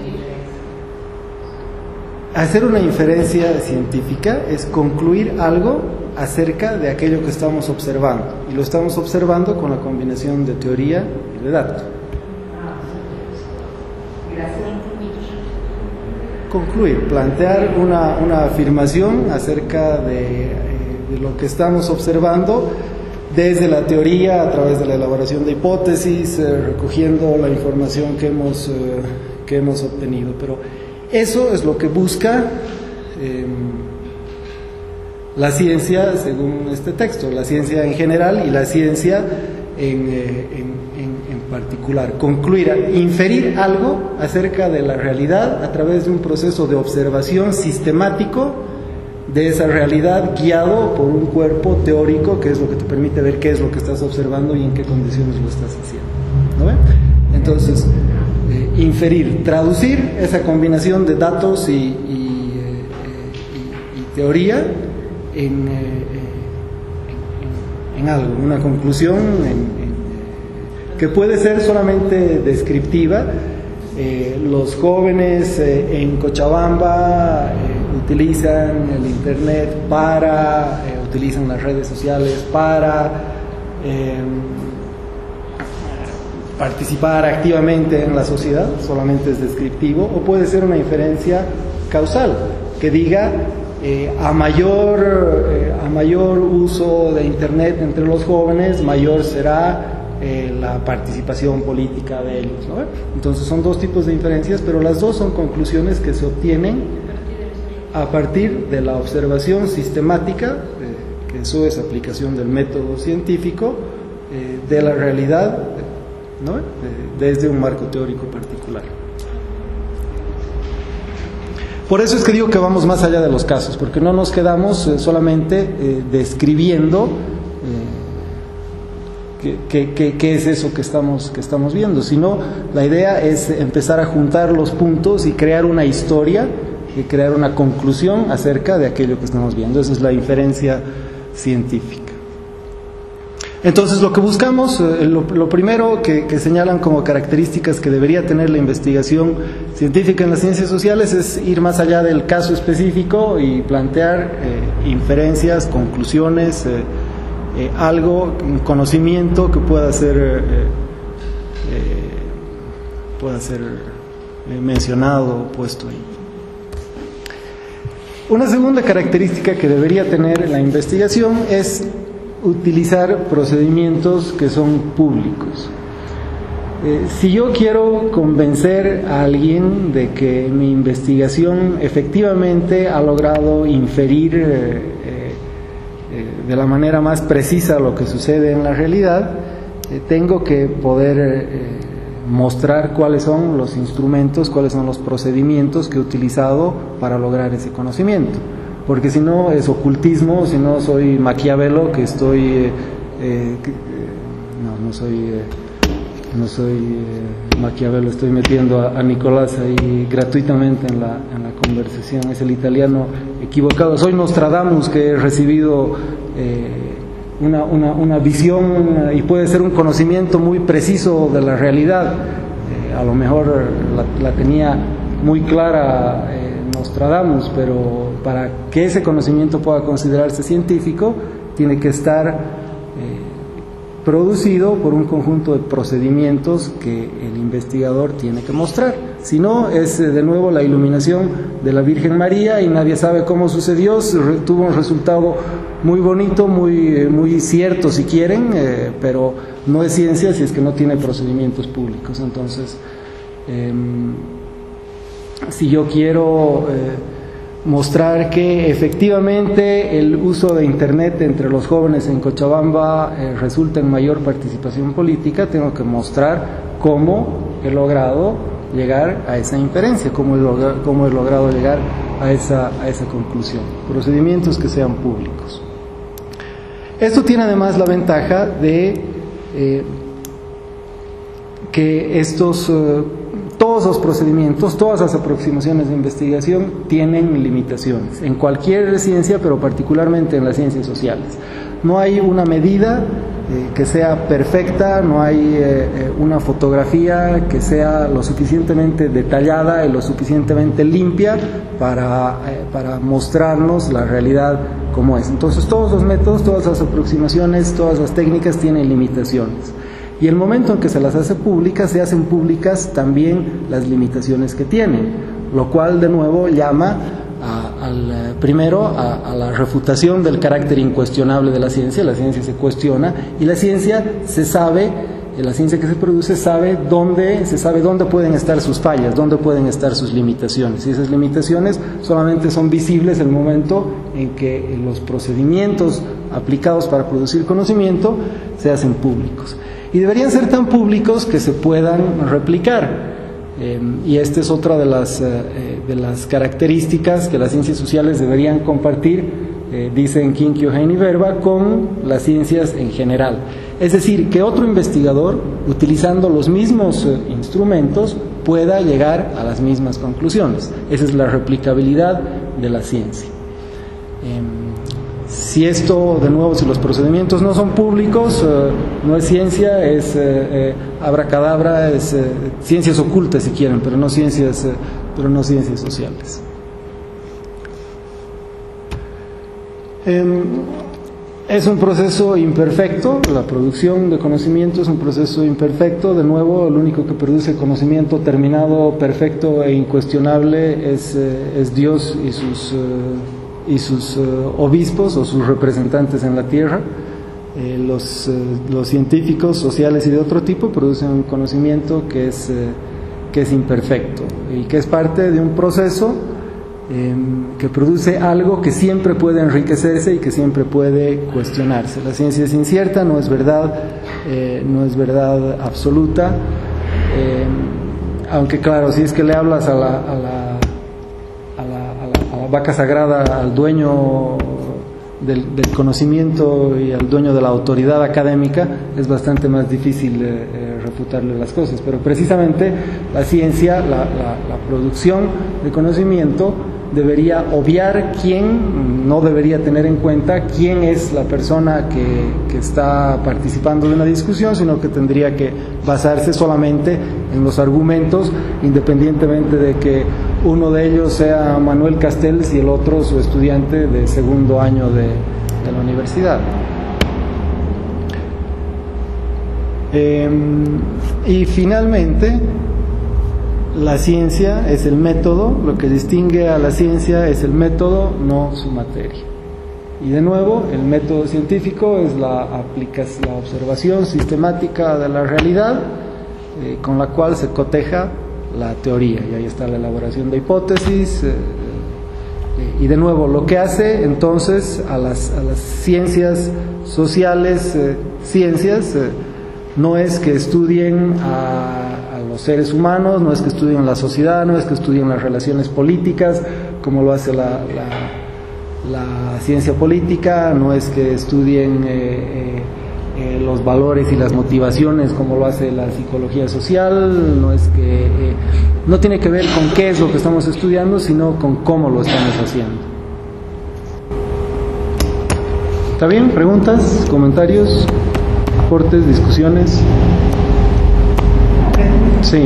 Hacer una inferencia científica es concluir algo acerca de aquello que estamos observando, y lo estamos observando con la combinación de teoría y de datos. Concluir, plantear una afirmación acerca de lo que estamos observando desde la teoría, a través de la elaboración de hipótesis, recogiendo la información que hemos obtenido. Pero eso es lo que busca la ciencia, según este texto, la ciencia en general y la ciencia en particular. Concluir, inferir algo acerca de la realidad a través de un proceso de observación sistemático de esa realidad, guiado por un cuerpo teórico, que es lo que te permite ver qué es lo que estás observando y en qué condiciones lo estás haciendo, ¿no ven? Entonces, inferir, traducir esa combinación de datos y teoría en algo, una conclusión que puede ser solamente descriptiva. Los jóvenes en Cochabamba utilizan el Internet utilizan las redes sociales para participar activamente en la sociedad, solamente es descriptivo, o puede ser una inferencia causal, que diga a mayor uso de Internet entre los jóvenes, mayor será la participación política de ellos, ¿no? Entonces son dos tipos de inferencias, pero las dos son conclusiones que se obtienen a partir de la observación sistemática, que eso es aplicación del método científico, de la realidad, ¿no? Desde un marco teórico particular. Por eso es que digo que vamos más allá de los casos, porque no nos quedamos solamente describiendo qué es eso que estamos viendo, sino la idea es empezar a juntar los puntos y crear una historia y crear una conclusión acerca de aquello que estamos viendo. Esa es la inferencia científica. Entonces lo que buscamos, lo primero que señalan como características que debería tener la investigación científica en las ciencias sociales es ir más allá del caso específico y plantear inferencias, conclusiones, algo, un conocimiento que pueda ser mencionado o puesto ahí. Una segunda característica que debería tener la investigación es utilizar procedimientos que son públicos. Si yo quiero convencer a alguien de que mi investigación efectivamente ha logrado inferir de la manera más precisa lo que sucede en la realidad, tengo que poder mostrar cuáles son los instrumentos, cuáles son los procedimientos que he utilizado para lograr ese conocimiento. Porque si no es ocultismo, si no soy Maquiavelo, que estoy... no soy Maquiavelo, estoy metiendo a Nicolás ahí gratuitamente en la conversación, es el italiano equivocado. Soy Nostradamus, que he recibido una visión y puede ser un conocimiento muy preciso de la realidad. A lo mejor la tenía muy clara Nostradamus, pero para que ese conocimiento pueda considerarse científico, tiene que estar producido por un conjunto de procedimientos que el investigador tiene que mostrar. Si no, es de nuevo la iluminación de la Virgen María y nadie sabe cómo sucedió, tuvo un resultado muy bonito, muy cierto si quieren, pero no es ciencia si es que no tiene procedimientos públicos. Entonces, si yo quiero mostrar que efectivamente el uso de Internet entre los jóvenes en Cochabamba resulta en mayor participación política, tengo que mostrar cómo he logrado llegar a esa inferencia, cómo he logrado llegar a esa conclusión. Procedimientos que sean públicos. Esto tiene además la ventaja de que todos los procedimientos, todas las aproximaciones de investigación tienen limitaciones, en cualquier ciencia, pero particularmente en las ciencias sociales. No hay una medida que sea perfecta, no hay una fotografía que sea lo suficientemente detallada y lo suficientemente limpia para mostrarnos la realidad como es. Entonces todos los métodos, todas las aproximaciones, todas las técnicas tienen limitaciones. Y el momento en que se las hace públicas, se hacen públicas también las limitaciones que tienen, lo cual de nuevo llama primero a la refutación del carácter incuestionable de la ciencia. La ciencia se cuestiona y la ciencia la ciencia que se produce se sabe dónde pueden estar sus fallas, dónde pueden estar sus limitaciones. Y esas limitaciones solamente son visibles en el momento en que los procedimientos aplicados para producir conocimiento se hacen públicos. Y deberían ser tan públicos que se puedan replicar. Y esta es otra de las características que las ciencias sociales deberían compartir, dicen Quincchio, Hein y Verba, con las ciencias en general. Es decir, que otro investigador, utilizando los mismos instrumentos, pueda llegar a las mismas conclusiones. Esa es la replicabilidad de la ciencia. Si esto, de nuevo, si los procedimientos no son públicos, no es ciencia, es abracadabra, es ciencias ocultas si quieren, pero no ciencias sociales. Es un proceso imperfecto, la producción de conocimiento es un proceso imperfecto. De nuevo, el único que produce conocimiento terminado, perfecto e incuestionable es Dios y sus obispos o sus representantes en la tierra. Los científicos sociales y de otro tipo producen un conocimiento que es imperfecto y que es parte de un proceso que produce algo que siempre puede enriquecerse y que siempre puede cuestionarse. La ciencia es incierta, no es verdad absoluta, aunque claro, si es que le hablas a la vaca sagrada, al dueño del conocimiento y al dueño de la autoridad académica, es bastante más difícil refutarle las cosas, pero precisamente la ciencia, la producción de conocimiento debería obviar no debería tener en cuenta quién es la persona que está participando de una discusión, sino que tendría que basarse solamente en los argumentos, independientemente de que uno de ellos sea Manuel Castells y el otro su estudiante de segundo año de la universidad. Y finalmente, la ciencia es el método, lo que distingue a la ciencia es el método, no su materia. Y de nuevo, el método científico es la observación sistemática de la realidad, con la cual se coteja la teoría, y ahí está la elaboración de hipótesis. Y de nuevo, lo que hace entonces a las ciencias sociales, no es que estudien a los seres humanos, no es que estudien la sociedad, no es que estudien las relaciones políticas, como lo hace la ciencia política, no es que estudien los valores y las motivaciones, como lo hace la psicología social, no tiene que ver con qué es lo que estamos estudiando, sino con cómo lo estamos haciendo. ¿Está bien? ¿Preguntas? ¿Comentarios? ¿Aportes? ¿Discusiones? Sí.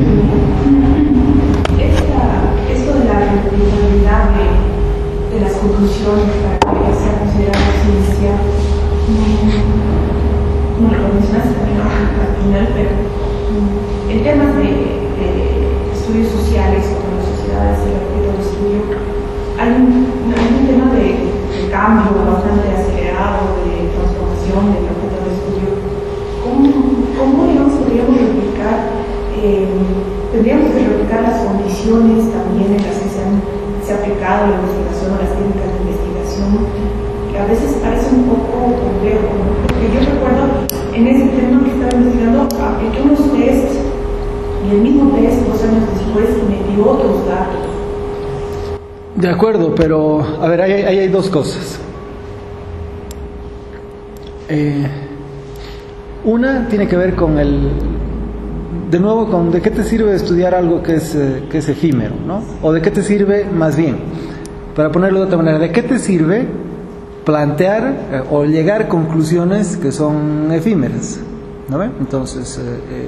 Esto de la responsabilidad de las conclusiones para que sea considerada ciencia, como lo mencionaste también al final, pero en temas de estudios sociales o de las sociedades y el objeto de estudio, hay un tema de cambio bastante acelerado, de transformación del objeto de estudio. ¿Cómo digamos, podríamos replicar? Tendríamos que replicar las condiciones también en las que se ha aplicado la investigación o las técnicas de investigación, que a veces parece un poco complejo, ¿no? Porque yo recuerdo en ese tema que estaba investigando, apliqué unos test y el mismo test 2 años después me dio otros datos. De acuerdo, pero a ver, ahí hay dos cosas. Una tiene que ver con de qué te sirve estudiar algo que es efímero, ¿no? O de qué te sirve, más bien, para ponerlo de otra manera, de qué te sirve plantear o llegar a conclusiones que son efímeras, ¿no ve? Entonces,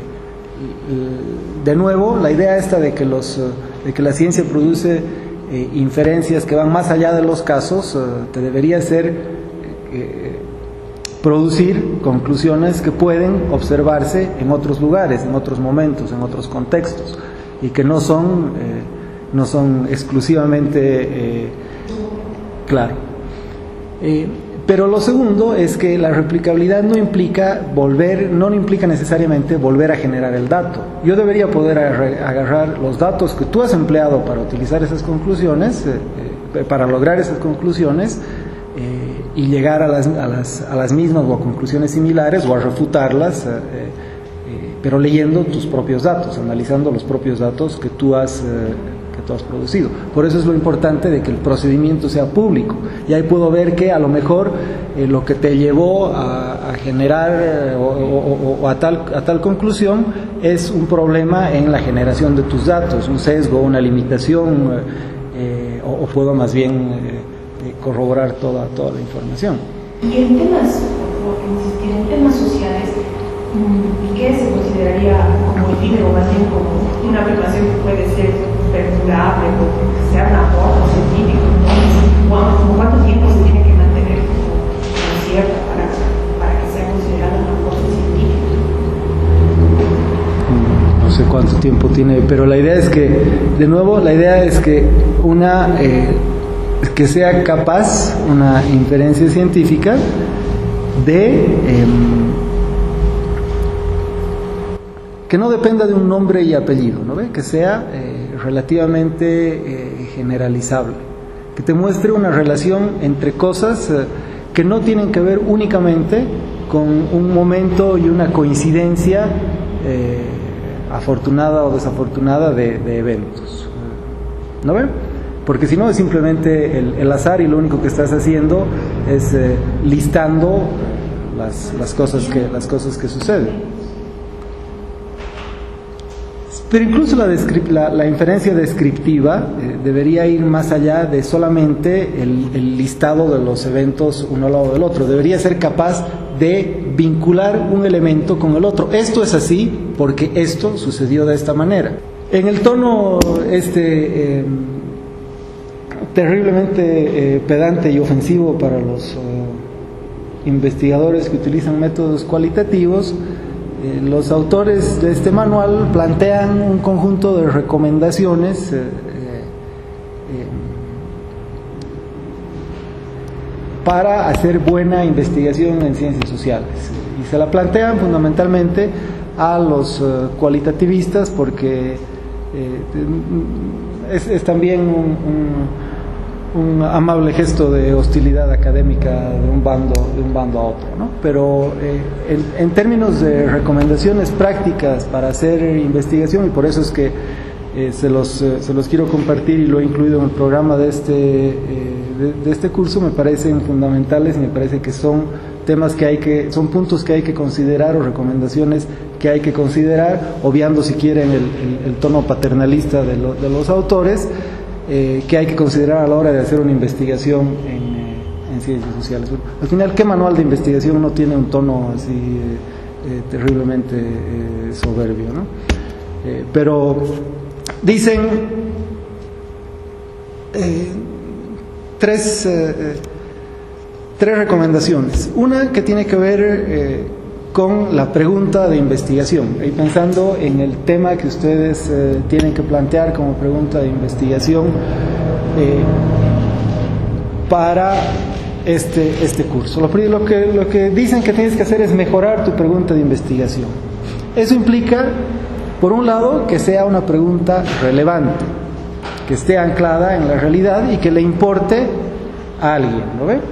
de nuevo, la idea esta de que la ciencia produce inferencias que van más allá de los casos, te debería hacer producir conclusiones que pueden observarse en otros lugares, en otros momentos, en otros contextos, y que no son exclusivamente claro. Pero lo segundo es que la replicabilidad no implica necesariamente volver a generar el dato. Yo debería poder agarrar los datos que tú has empleado para utilizar esas conclusiones, para lograr esas conclusiones, y llegar a las mismas o a conclusiones similares o a refutarlas, pero leyendo tus propios datos, analizando los propios datos que tú has producido. Por eso es lo importante de que el procedimiento sea público, y ahí puedo ver que a lo mejor lo que te llevó a generar o a tal conclusión es un problema en la generación de tus datos, un sesgo, una limitación, o puedo más bien corroborar toda la información. Y en temas sociales, ¿qué se consideraría como efímero, más bien como una afirmación que puede ser perdurable, que sea un aporte científico? ¿Cuánto tiempo se tiene que mantener como cierta para sé cuánto tiempo tiene, pero la idea es que, de nuevo, la idea es que que sea capaz una inferencia científica de que no dependa de un nombre y apellido, ¿no ve? Que sea relativamente generalizable, que te muestre una relación entre cosas que no tienen que ver únicamente con un momento y una coincidencia afortunada o desafortunada de eventos, ¿no ven? Porque si no es simplemente el azar, y lo único que estás haciendo es listando las cosas que suceden. Pero incluso la inferencia descriptiva debería ir más allá de solamente el listado de los eventos uno al lado del otro. Debería ser capaz de vincular un elemento con el otro. Esto es así porque esto sucedió de esta manera. En el tono terriblemente pedante y ofensivo para los investigadores que utilizan métodos cualitativos, los autores de este manual plantean un conjunto de recomendaciones para hacer buena investigación en ciencias sociales, y se la plantean fundamentalmente a los cualitativistas porque es también un amable gesto de hostilidad académica de un bando a otro, ¿no? Pero en términos de recomendaciones prácticas para hacer investigación, y por eso es que se los quiero compartir y lo he incluido en el programa de este curso, me parecen fundamentales y me parece que son temas son puntos que hay que considerar, o recomendaciones que hay que considerar, obviando si quieren el tono paternalista de los autores, que hay que considerar a la hora de hacer una investigación en ciencias sociales. Al final, ¿qué manual de investigación no tiene un tono así terriblemente soberbio, ¿no? Pero dicen tres recomendaciones. Una que tiene que ver con la pregunta de investigación, y pensando en el tema que ustedes tienen que plantear como pregunta de investigación para este curso. Lo que dicen que tienes que hacer es mejorar tu pregunta de investigación. Eso implica, por un lado, que sea una pregunta relevante, que esté anclada en la realidad y que le importe a alguien, ¿lo ve?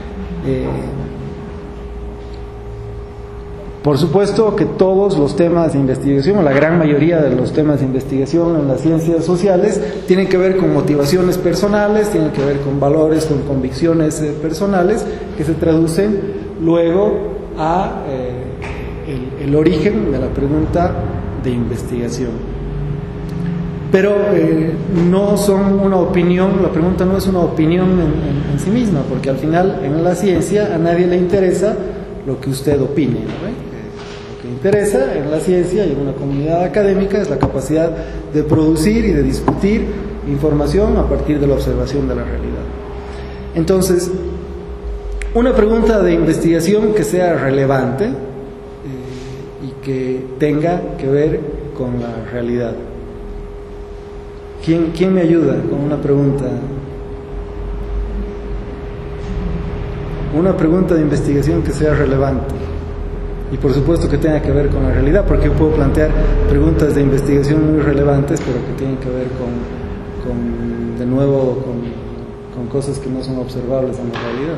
Por supuesto que todos los temas de investigación, o la gran mayoría de los temas de investigación en las ciencias sociales, tienen que ver con motivaciones personales, tienen que ver con valores, con convicciones personales, que se traducen luego a el origen de la pregunta de investigación. Pero no son una opinión, la pregunta no es una opinión en sí misma, porque al final en la ciencia a nadie le interesa lo que usted opine, ¿no? Lo que interesa en la ciencia y en una comunidad académica es la capacidad de producir y de discutir información a partir de la observación de la realidad. Entonces, una pregunta de investigación que sea relevante y que tenga que ver con la realidad. ¿Quién me ayuda con una pregunta? Una pregunta de investigación que sea relevante y por supuesto que tenga que ver con la realidad, porque yo puedo plantear preguntas de investigación muy relevantes pero que tienen que ver con cosas que no son observables en la realidad.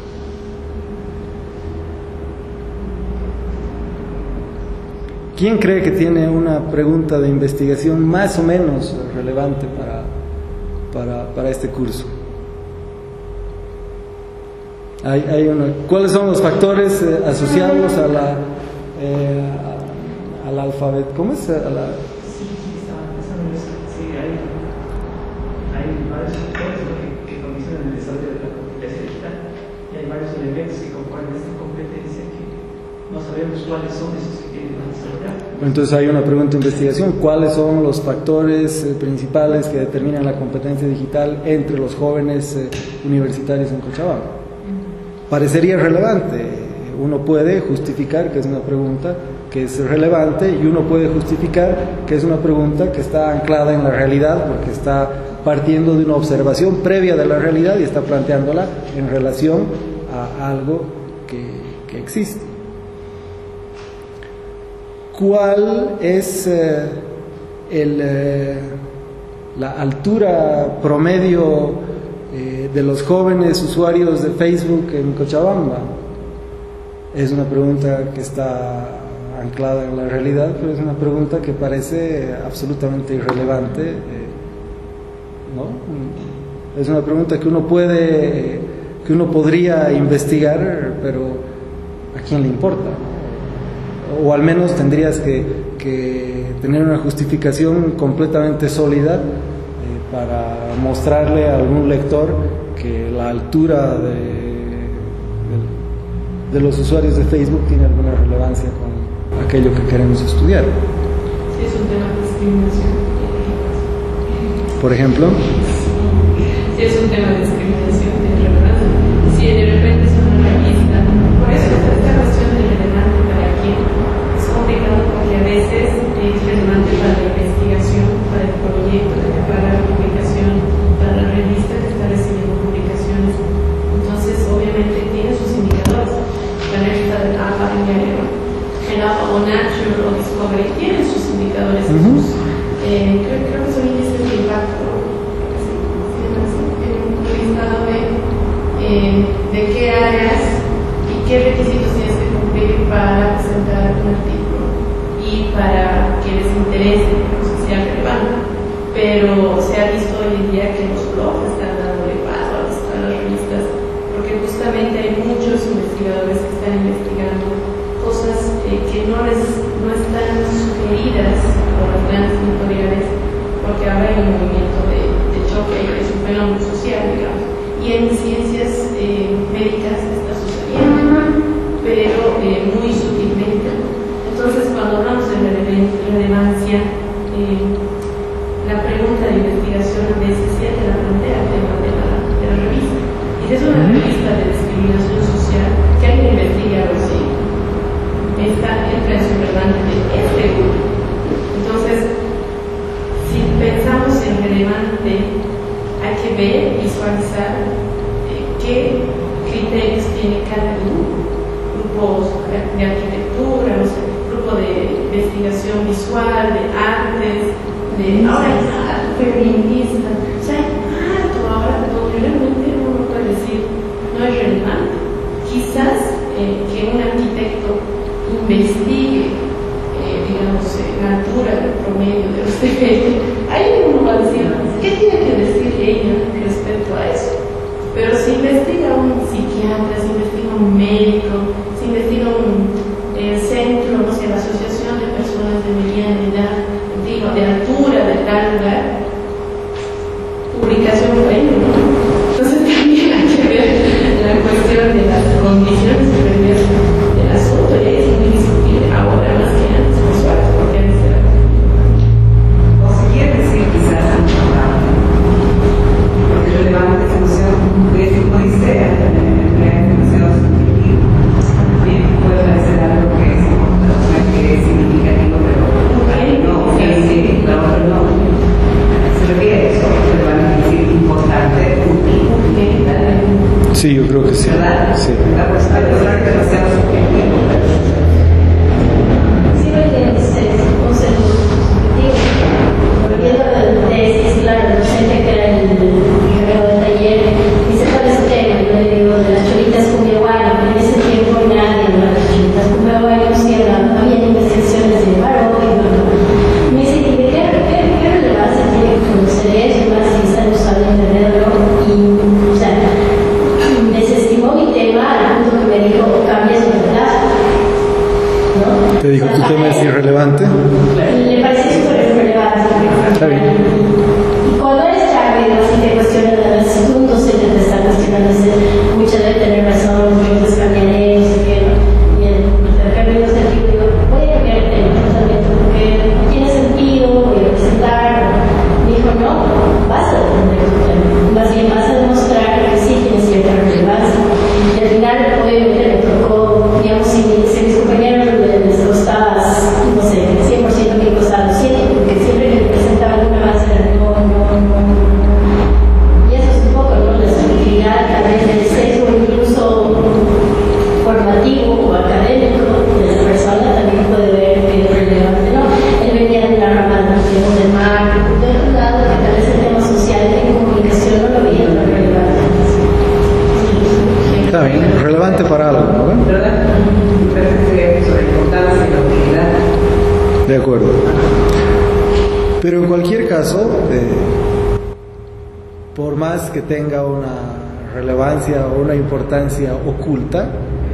¿Quién cree que tiene una pregunta de investigación más o menos relevante para este curso? ¿Cuáles son los factores asociados a al alfabeto? ¿Cómo es? Sí, estaba pensando en eso. Sí, hay varios factores que condicionan el desarrollo de la competencia digital, y hay varios elementos que componen esta competencia que no sabemos cuáles son esos que tienen que desarrollar. Entonces hay una pregunta de investigación: ¿cuáles son los factores principales que determinan la competencia digital entre los jóvenes universitarios en Cochabamba? Parecería relevante, uno puede justificar que es una pregunta que es relevante, y uno puede justificar que es una pregunta que está anclada en la realidad, porque está partiendo de una observación previa de la realidad y está planteándola en relación a algo que existe. ¿Cuál es la altura promedio de los jóvenes usuarios de Facebook en Cochabamba? Es una pregunta que está anclada en la realidad, pero es una pregunta que parece absolutamente irrelevante, ¿no? Es una pregunta que uno podría investigar, pero ¿a quién le importa? O al menos tendrías que tener una justificación completamente sólida para mostrarle a algún lector que la altura de los usuarios de Facebook tiene alguna relevancia con aquello que queremos estudiar. Sí, es un tema de discriminación. Por ejemplo. Sí, es un tema de discriminación de relevancia. Si de repente es una revista, por eso esta cuestión de relevante para quién es complicado, porque a veces es relevante para la investigación, para el proyecto, para la publicación, para la revista que está recibiendo publicaciones. Entonces, obviamente tiene sus indicadores. La revista de APA, el APA o Nature o Discovery tienen sus indicadores. Creo que son índices de impacto, un listado de qué áreas y qué requisitos tienes que cumplir para presentar un artículo y para que les interese, que sea relevante. Pero se ha visto hoy en día que los blogs están dándole paso a las revistas, porque justamente hay muchos investigadores que están investigando cosas que no están sugeridas por las grandes editoriales, porque ahora hay un movimiento de choque, es un fenómeno social, digamos, y en ciencias médicas está sucediendo, pero muy sutilmente. Entonces, cuando hablamos de relevancia, la pregunta de investigación a veces sí te la plantea el tema de la revista. Y si es una revista de discriminación social, que alguien investigue algo así, entra en su relevante de este grupo. Entonces, si pensamos en relevante, hay que ver, visualizar qué criterios tiene cada grupo. Grupos de arquitectura, no sé, grupo de investigación visual, de artes, ahora es arte feminista. O sea, hay alto ahora donde realmente uno puede decir no es relevante. Quizás que un arquitecto investigue, digamos, la altura del promedio de los defectos, ahí uno va a decir, ¿qué tiene que decir ella respecto a eso? Pero si investiga un psiquiatra, si investiga un médico, si investiga un centro, no sé, la Asociación de Personas de Mediana Edad, digo, de altura, de tal lugar, publicación buena, ¿no? Entonces también hay que ver la cuestión de las condiciones previas del asunto, y es muy discutible ahora más que antes, porque antes era. O se quiere decir quizás porque relevante función de dice demasiado subjetivo. También puede parecer algo que es significativo, pero no, sí, la otra no. Se refiere a eso, relevante, es decir, importante, útil. Sí, yo creo que sí. ¿Verdad? Sí. La cuestión es demasiado subjetivo. Sí, porque es un concepto subjetivo. Volviendo a la tesis, claro, el docente que era el encargado del taller dice cuál es el tema. Yo le digo de las cholitas cumbiaguayo. En ese tiempo nadie de las cholitas cumbiaguayo, sí había investigaciones de barroco y bueno. Me dice, ¿y de qué relevancia tiene que conocer eso? Más si están usando internet, ¿no? Y, o sea, desestimó mi tema al punto que me dijo, cambias de verdad, ¿no? ¿Te dijo tu tema es irrelevante? Le pareció súper irrelevante. Está bien. Y cuando eres charme, así te cuestionan, si un docente te está cuestionando, mucho debe tener razón, entonces cambiaré, no sé qué, ¿no? Y el intercambio docente digo, voy a cambiar el tema totalmente porque no tiene sentido, voy a presentar. Me dijo, no, vas a defender tu tema, más bien vas a demostrar que sí tiene cierta relevancia. Y al final, obviamente, me tocó, digamos, si mis compañeros les costaba De acuerdo. Pero en cualquier caso, por más que tenga una relevancia o una importancia oculta,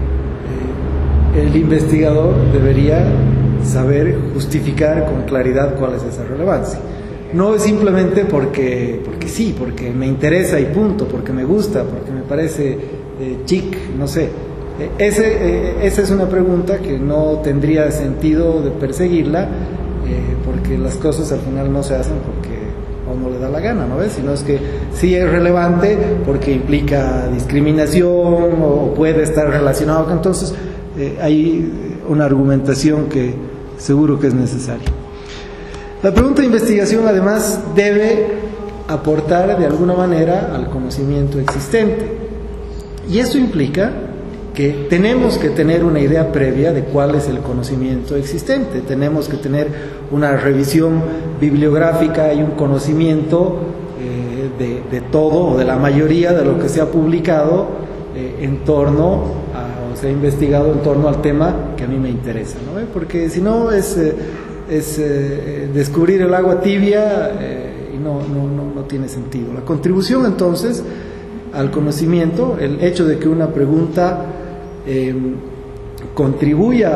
el investigador debería saber justificar con claridad cuál es esa relevancia. No es simplemente porque sí, porque me interesa y punto, porque me gusta, porque me parece chic, no sé. Esa es una pregunta que no tendría sentido de perseguirla, porque las cosas al final no se hacen porque a uno le da la gana, ¿no ves? Sino es que sí es relevante porque implica discriminación o puede estar relacionado con, entonces hay una argumentación que seguro que es necesaria. La pregunta de investigación además debe aportar de alguna manera al conocimiento existente, y eso implica que tenemos que tener una idea previa de cuál es el conocimiento existente, tenemos que tener una revisión bibliográfica y un conocimiento de todo o de la mayoría de lo que se ha publicado en torno a, o se ha investigado en torno al tema que a mí me interesa, ¿no? Porque si no es descubrir el agua tibia y no tiene sentido. La contribución entonces al conocimiento, el hecho de que una pregunta contribuya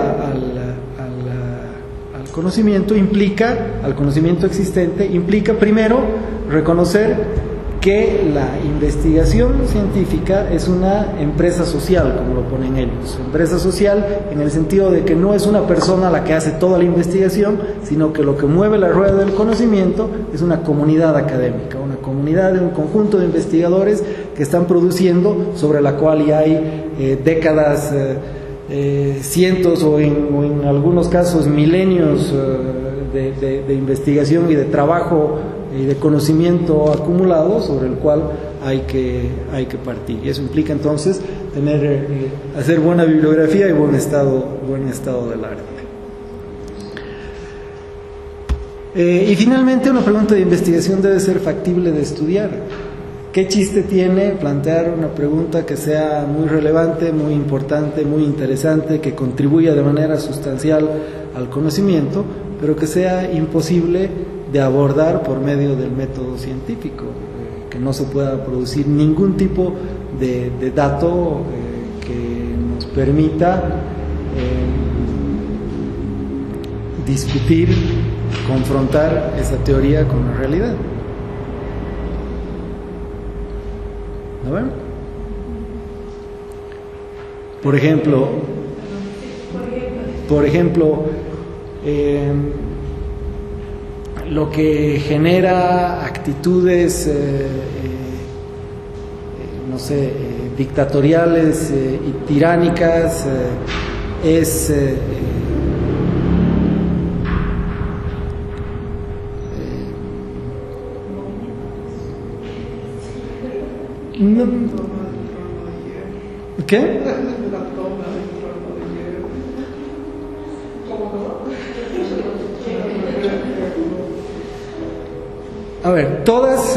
al conocimiento implica, al conocimiento existente, implica primero reconocer que la investigación científica es una empresa social, como lo ponen ellos. Empresa social en el sentido de que no es una persona la que hace toda la investigación, sino que lo que mueve la rueda del conocimiento es una comunidad académica, una comunidad de un conjunto de investigadores que están produciendo, sobre la cual ya hay décadas, cientos o en algunos casos milenios de investigación y de trabajo y de conocimiento acumulado sobre el cual hay que partir, y eso implica entonces hacer buena bibliografía y buen estado del arte. Y finalmente, una pregunta de investigación debe ser factible de estudiar. ¿Qué chiste tiene plantear una pregunta que sea muy relevante, muy importante, muy interesante, que contribuya de manera sustancial al conocimiento, pero que sea imposible de abordar por medio del método científico, que no se pueda producir ningún tipo de dato que nos permita discutir, confrontar esa teoría con la realidad? ¿No ven? Por ejemplo, lo que genera actitudes, no sé, dictatoriales y tiránicas es ¿qué? A ver, todas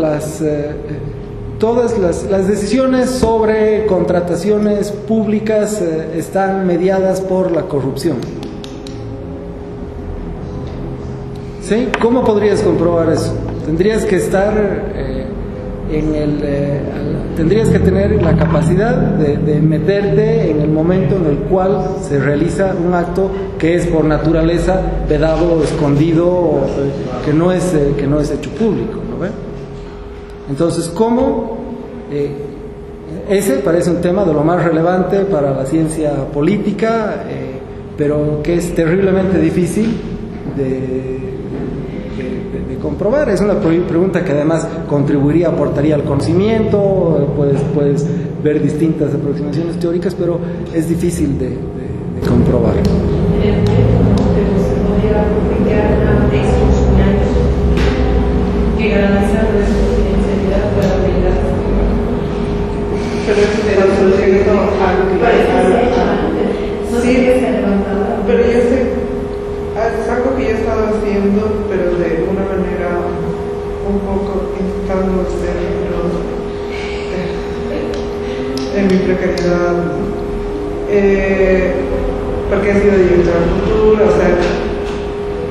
las decisiones sobre contrataciones públicas están mediadas por la corrupción. ¿Sí? ¿Cómo podrías comprobar eso? Tendrías que estar tendrías que tener la capacidad de meterte en el momento en el cual se realiza un acto que es por naturaleza vedado, escondido, que no es hecho público, ¿no ve? Entonces, ¿cómo? Ese parece un tema de lo más relevante para la ciencia política, pero que es terriblemente difícil de comprobar. Es una pregunta que además contribuiría, aportaría al conocimiento. Puedes ver distintas aproximaciones teóricas, pero es difícil de comprobar. Que garantiza la confidencialidad para brindar. Pero es sí, pero yo sé, es algo que yo he estado haciendo, pero de una manera un poco intentando ser en mi precariedad, porque he sido directora de cultura, o sea,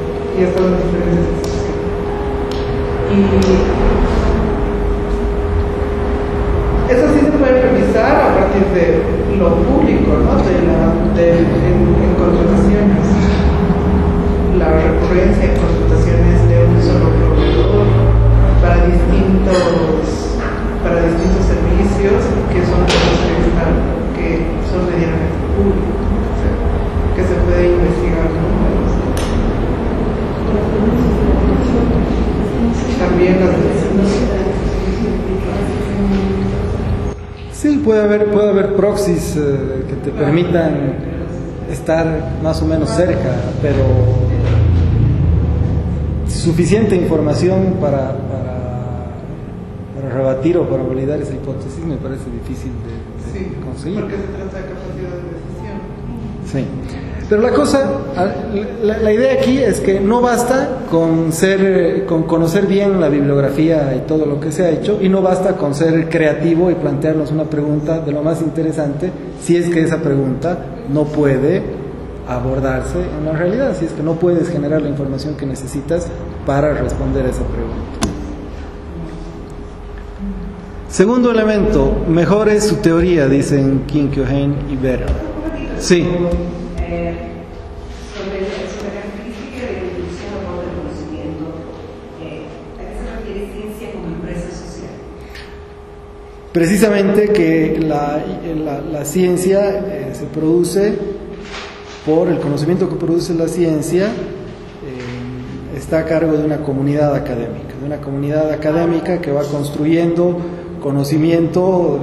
y estaban diferentes instituciones. Y eso sí se puede revisar a partir de lo público, ¿no? En contrataciones. La recurrencia en contrataciones de un solo proveedor para distintos servicios que son medianamente públicos, o sea, que se puede investigar, ¿no? También las Sí, puede haber proxies que te permitan estar más o menos cerca, pero suficiente información para rebatir o para validar esa hipótesis me parece difícil de conseguir. Porque se trata de capacidad de decisión. Sí. Pero la cosa, la idea aquí es que no basta con conocer bien la bibliografía y todo lo que se ha hecho, y no basta con ser creativo y plantearnos una pregunta de lo más interesante, si es que esa pregunta no puede abordarse en la realidad, si es que no puedes generar la información que necesitas para responder a esa pregunta. Segundo elemento, mejore su teoría, dicen Kim Kyo-Hein y Vera. Sí. Sobre la característica de evolución o del conocimiento, ¿a qué se refiere ciencia como empresa social? Precisamente que la ciencia se produce por el conocimiento que produce la ciencia, está a cargo de una comunidad académica, que va construyendo conocimiento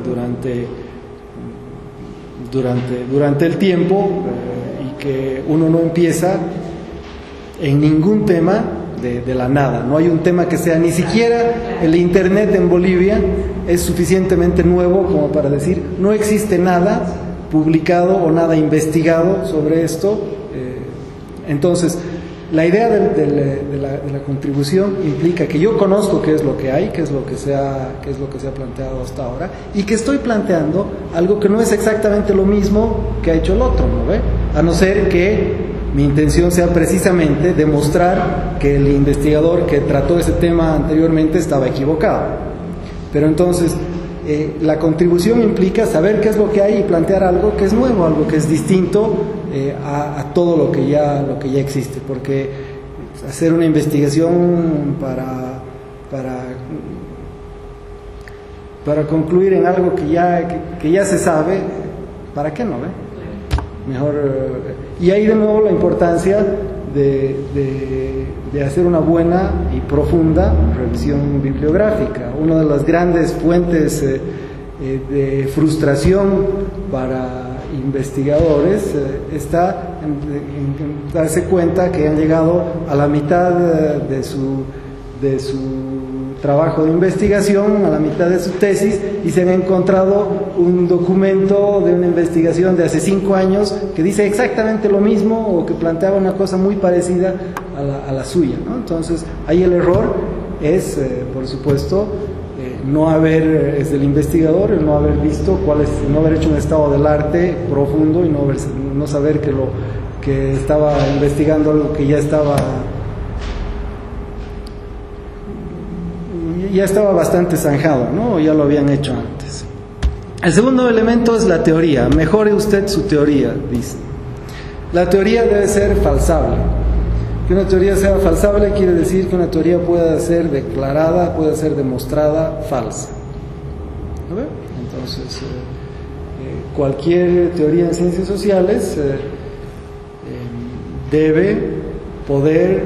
durante el tiempo, y que uno no empieza en ningún tema de la nada. No hay un tema que sea, ni siquiera el internet en Bolivia es suficientemente nuevo como para decir no existe nada publicado o nada investigado sobre esto. Entonces la idea de la contribución implica que yo conozco qué es lo que hay, qué es lo que se ha planteado hasta ahora, y que estoy planteando algo que no es exactamente lo mismo que ha hecho el otro, ¿no ve? A no ser que mi intención sea precisamente demostrar que el investigador que trató ese tema anteriormente estaba equivocado. Pero entonces la contribución implica saber qué es lo que hay y plantear algo que es nuevo, algo que es distinto a todo lo que ya existe, porque hacer una investigación para concluir en algo que ya se sabe, ¿para qué no? Mejor, y ahí de nuevo la importancia de hacer una buena y profunda revisión bibliográfica. Una de las grandes fuentes de frustración para investigadores está en darse cuenta que han llegado a la mitad de su trabajo de investigación, a la mitad de su tesis, y se han encontrado un documento de una investigación de hace 5 años que dice exactamente lo mismo o que planteaba una cosa muy parecida a la suya, ¿no? Entonces ahí el error es, por supuesto, es del investigador el no haber visto no haber hecho un estado del arte profundo y no saber que estaba investigando algo que ya estaba bastante zanjado, ¿no? Ya lo habían hecho antes. El segundo elemento es la teoría. Mejore usted su teoría, dice. La teoría debe ser falsable. Que una teoría sea falsable quiere decir que una teoría pueda ser declarada, pueda ser demostrada falsa. ¿No ve? Entonces, cualquier teoría en ciencias sociales debe poder,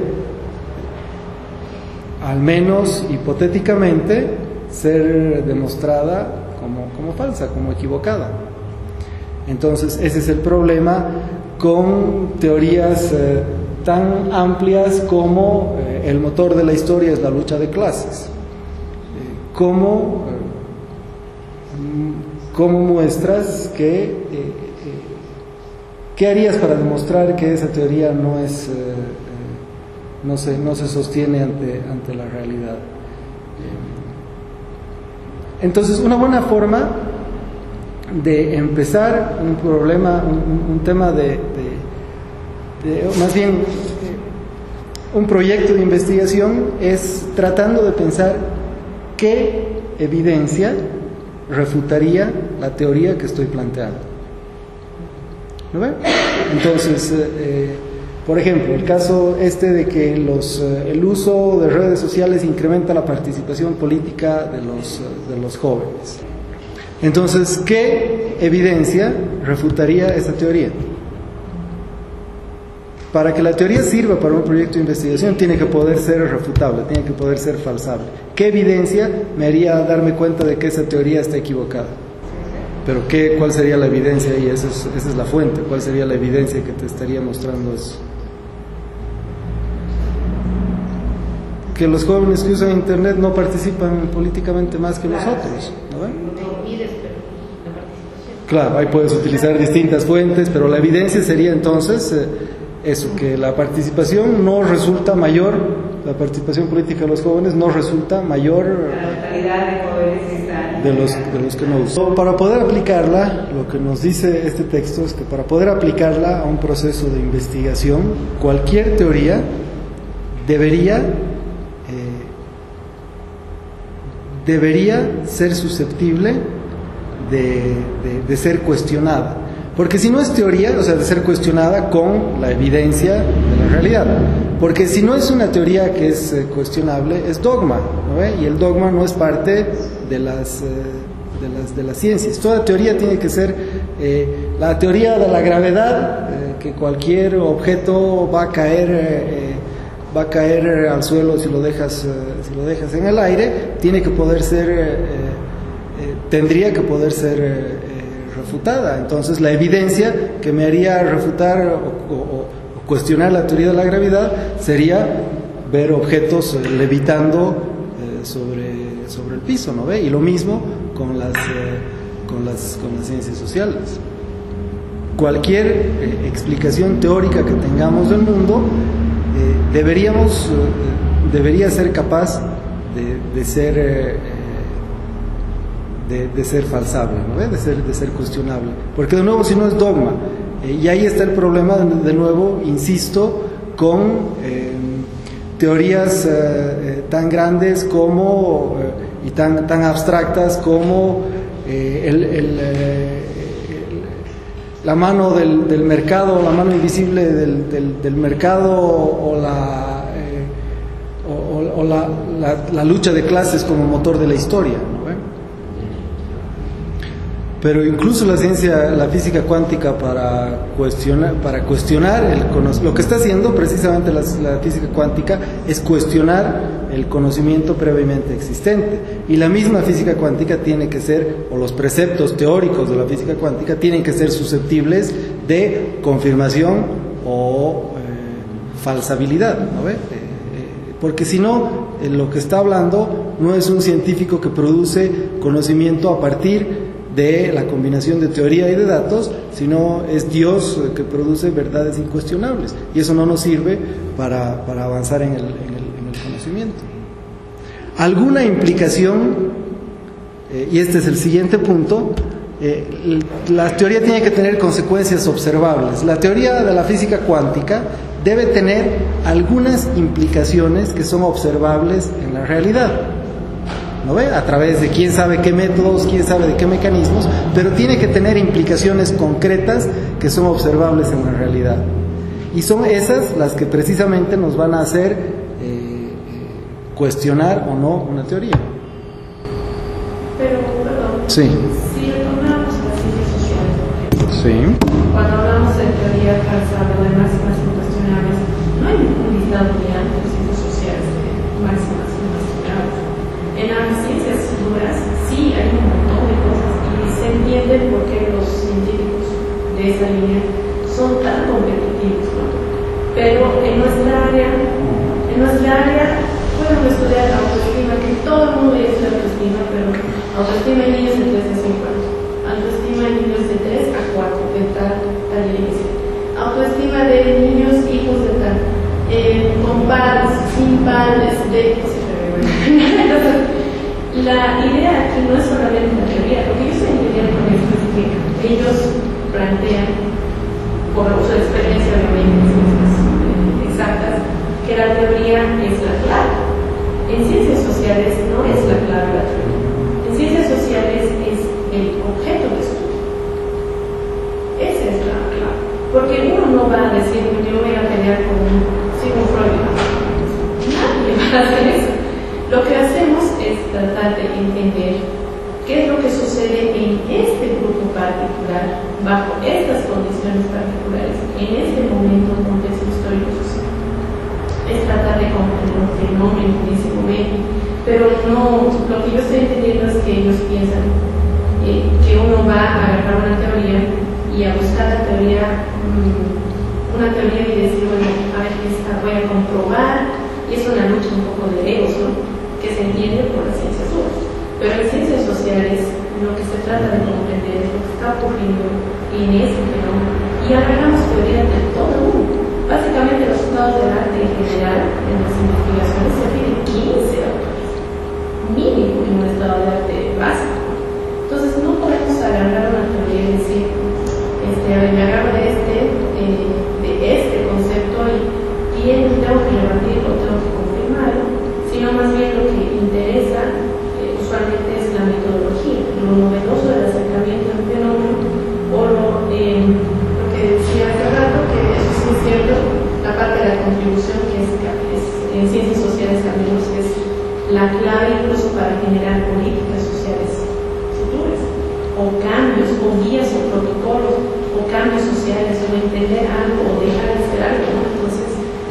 al menos hipotéticamente, ser demostrada como falsa, como equivocada. Entonces ese es el problema con teorías tan amplias como el motor de la historia es la lucha de clases. ¿Cómo muestras qué harías para demostrar que esa teoría no se sostiene ante la realidad? Entonces, una buena forma de empezar un problema, un tema más bien, un proyecto de investigación es tratando de pensar qué evidencia refutaría la teoría que estoy planteando. ¿No ven? Entonces, por ejemplo, el caso de que el uso de redes sociales incrementa la participación política de los jóvenes. Entonces, ¿qué evidencia refutaría esa teoría? Para que la teoría sirva para un proyecto de investigación tiene que poder ser refutable, tiene que poder ser falsable. ¿Qué evidencia me haría darme cuenta de que esa teoría está equivocada? Pero ¿cuál sería la evidencia? Y esa es la fuente. ¿Cuál sería la evidencia que te estaría mostrando eso? Que los jóvenes que usan internet no participan políticamente más que nosotros, ¿no ven? Claro, ahí puedes utilizar distintas fuentes, pero la evidencia sería entonces eso, que la participación no resulta mayor, la participación política de los jóvenes no resulta mayor La totalidad de jóvenes de los que no usan. Para poder aplicarla, lo que nos dice este texto es que para poder aplicarla a un proceso de investigación, cualquier teoría debería ser susceptible de ser cuestionada. Porque si no es teoría, o sea, de ser cuestionada con la evidencia de la realidad. Porque si no es una teoría que es cuestionable, es dogma, ¿no ve? Y el dogma no es parte de las ciencias. Toda teoría tiene que ser la teoría de la gravedad, que cualquier objeto va a caer al suelo si lo dejas en el aire, tendría que poder ser refutada. Entonces la evidencia que me haría refutar o cuestionar la teoría de la gravedad sería ver objetos levitando sobre el piso, ¿no ve? Y lo mismo con las ciencias sociales. Cualquier explicación teórica que tengamos del mundo debería ser capaz de ser falsable, ¿no ve? de ser cuestionable, porque de nuevo si no es dogma, y ahí está el problema de nuevo, insisto, con teorías tan grandes como y tan abstractas como la mano del mercado, la mano invisible del mercado, o la lucha de clases como motor de la historia, ¿no ve? Pero incluso la física cuántica para cuestionar lo que está haciendo precisamente la física cuántica es cuestionar el conocimiento previamente existente, y la misma física cuántica tiene que ser, o los preceptos teóricos de la física cuántica tienen que ser susceptibles de confirmación o falsabilidad, ¿no ve? Porque si no, lo que está hablando no es un científico que produce conocimiento a partir de la combinación de teoría y de datos, sino es Dios que produce verdades incuestionables, y eso no nos sirve para avanzar en el conocimiento. Alguna implicación, y este es el siguiente punto, la teoría tiene que tener consecuencias observables. La teoría de la física cuántica debe tener algunas implicaciones que son observables en la realidad, ¿no ve? A través de quién sabe qué métodos, quién sabe de qué mecanismos, pero tiene que tener implicaciones concretas que son observables en la realidad. Y son esas las que precisamente nos van a hacer cuestionar o no una teoría. Pero, perdón, sí. Si retornamos a las ciencias sociales, sí. Cuando hablamos de teoría falsable o de máximas incuestionables, no hay un listado de ciencias sociales de máximas incuestionables. En las ciencias duras sí hay un montón de cosas, y se entiende por qué los científicos de esa línea son tan competitivos, ¿no? Pero en nuestra área pueden estudiar autoestima, que todo el mundo dice autoestima, pero autoestima en niños de 3 a 5 años, autoestima en niños de 3 a 4, de tal inicio, autoestima de niños hijos de tal, con padres, sin padres, la idea aquí no es solamente la teoría. Lo que yo estoy entendiendo con esto es que ellos plantean, por uso de experiencia obviamente, ciencias exactas, que que la teoría es la clave. En ciencias sociales no es la clave la teoría. En ciencias sociales es el objeto de estudio. Esa es la clave. Porque uno no va a decir, yo voy a pelear con Sigmund Freud. Nadie va a hacer eso. Lo que hacemos es tratar de entender qué es lo que sucede en este grupo particular, bajo estas condiciones particulares, en este momento, en contexto histórico social. Es tratar de comprender un fenómeno en ese momento, pero no, lo que yo estoy entendiendo es que ellos piensan que uno va a agarrar una teoría y a buscar la teoría, una teoría y decir, bueno, a ver, esta voy a comprobar, y es una lucha un poco de egos, ¿no? Que se entiende por las ciencias duras. Pero en ciencias sociales lo que se trata de comprender es lo que está ocurriendo en ese fenómeno y agarramos teorías de todo el mundo. Básicamente los estados del arte en general en las investigaciones se piden 15 autores mínimo en un estado de arte básico. Entonces no podemos agarrar una teoría y decir me agarro de este concepto y tengo que rebatirlo, tengo que confirmarlo, sino más bien lo que interesa usualmente es la metodología, lo novedoso del acercamiento al fenómeno o lo que decía hace rato, que eso sí es cierto, la parte de la contribución que es en ciencias sociales al menos es la clave incluso para generar políticas sociales futuras, o cambios, o guías, o protocolos, o cambios sociales, o entender algo, o dejar de hacer algo, ¿no? Entonces,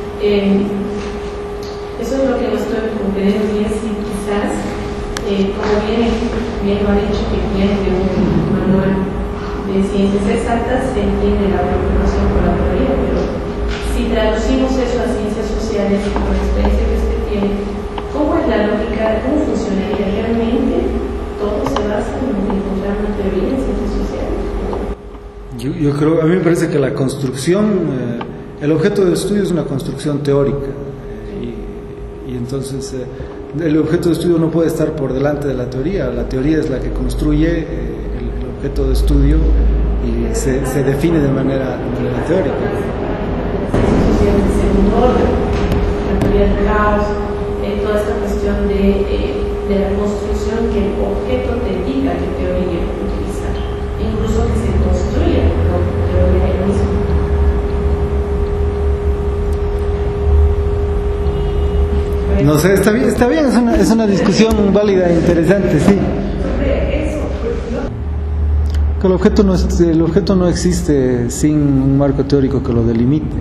eso es lo que no estoy comprendiendo bien, si quizás como bien lo ha dicho, que viene de un manual de ciencias exactas, se entiende la preocupación por la teoría, pero si traducimos eso a ciencias sociales, con la experiencia que usted tiene, ¿cómo es la lógica? ¿Cómo funcionaría realmente? ¿Todo se basa en encontrar una teoría en ciencias sociales? Yo creo, a mí me parece que la construcción, el objeto de estudio es una construcción teórica, y entonces el objeto de estudio no puede estar por delante de la teoría es la que construye el objeto de estudio y se define de manera teórica. Las ciencias sociales de segundo orden, la teoría del caos, toda esta cuestión de la construcción que el objeto te diga qué teoría utilizar, incluso que se construya la teoría del mismo. No sé, está bien, es una discusión válida e interesante, sí. Que el objeto no existe sin un marco teórico que lo delimite.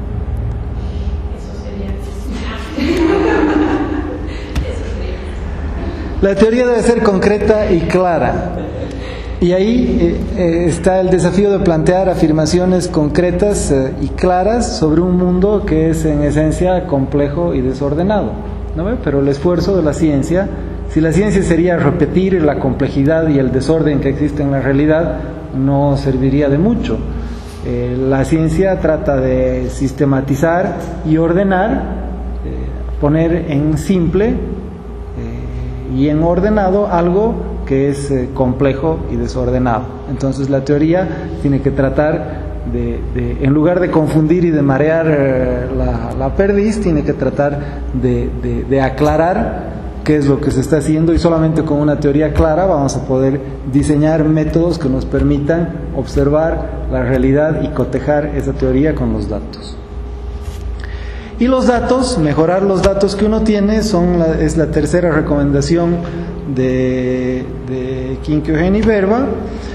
La teoría debe ser concreta y clara. Y ahí está el desafío de plantear afirmaciones concretas y claras sobre un mundo que es en esencia complejo y desordenado, ¿no ve? Pero el esfuerzo de la ciencia, si la ciencia sería repetir la complejidad y el desorden que existe en la realidad, no serviría de mucho. La ciencia trata de sistematizar y ordenar, poner en simple y en ordenado algo que es complejo y desordenado. Entonces la teoría tiene que tratar en lugar de confundir y de marear la perdiz, tiene que tratar de aclarar qué es lo que se está haciendo, y solamente con una teoría clara vamos a poder diseñar métodos que nos permitan observar la realidad y cotejar esa teoría con los datos. Y los datos, mejorar los datos que uno tiene es la tercera recomendación de Quinciogen y Verba.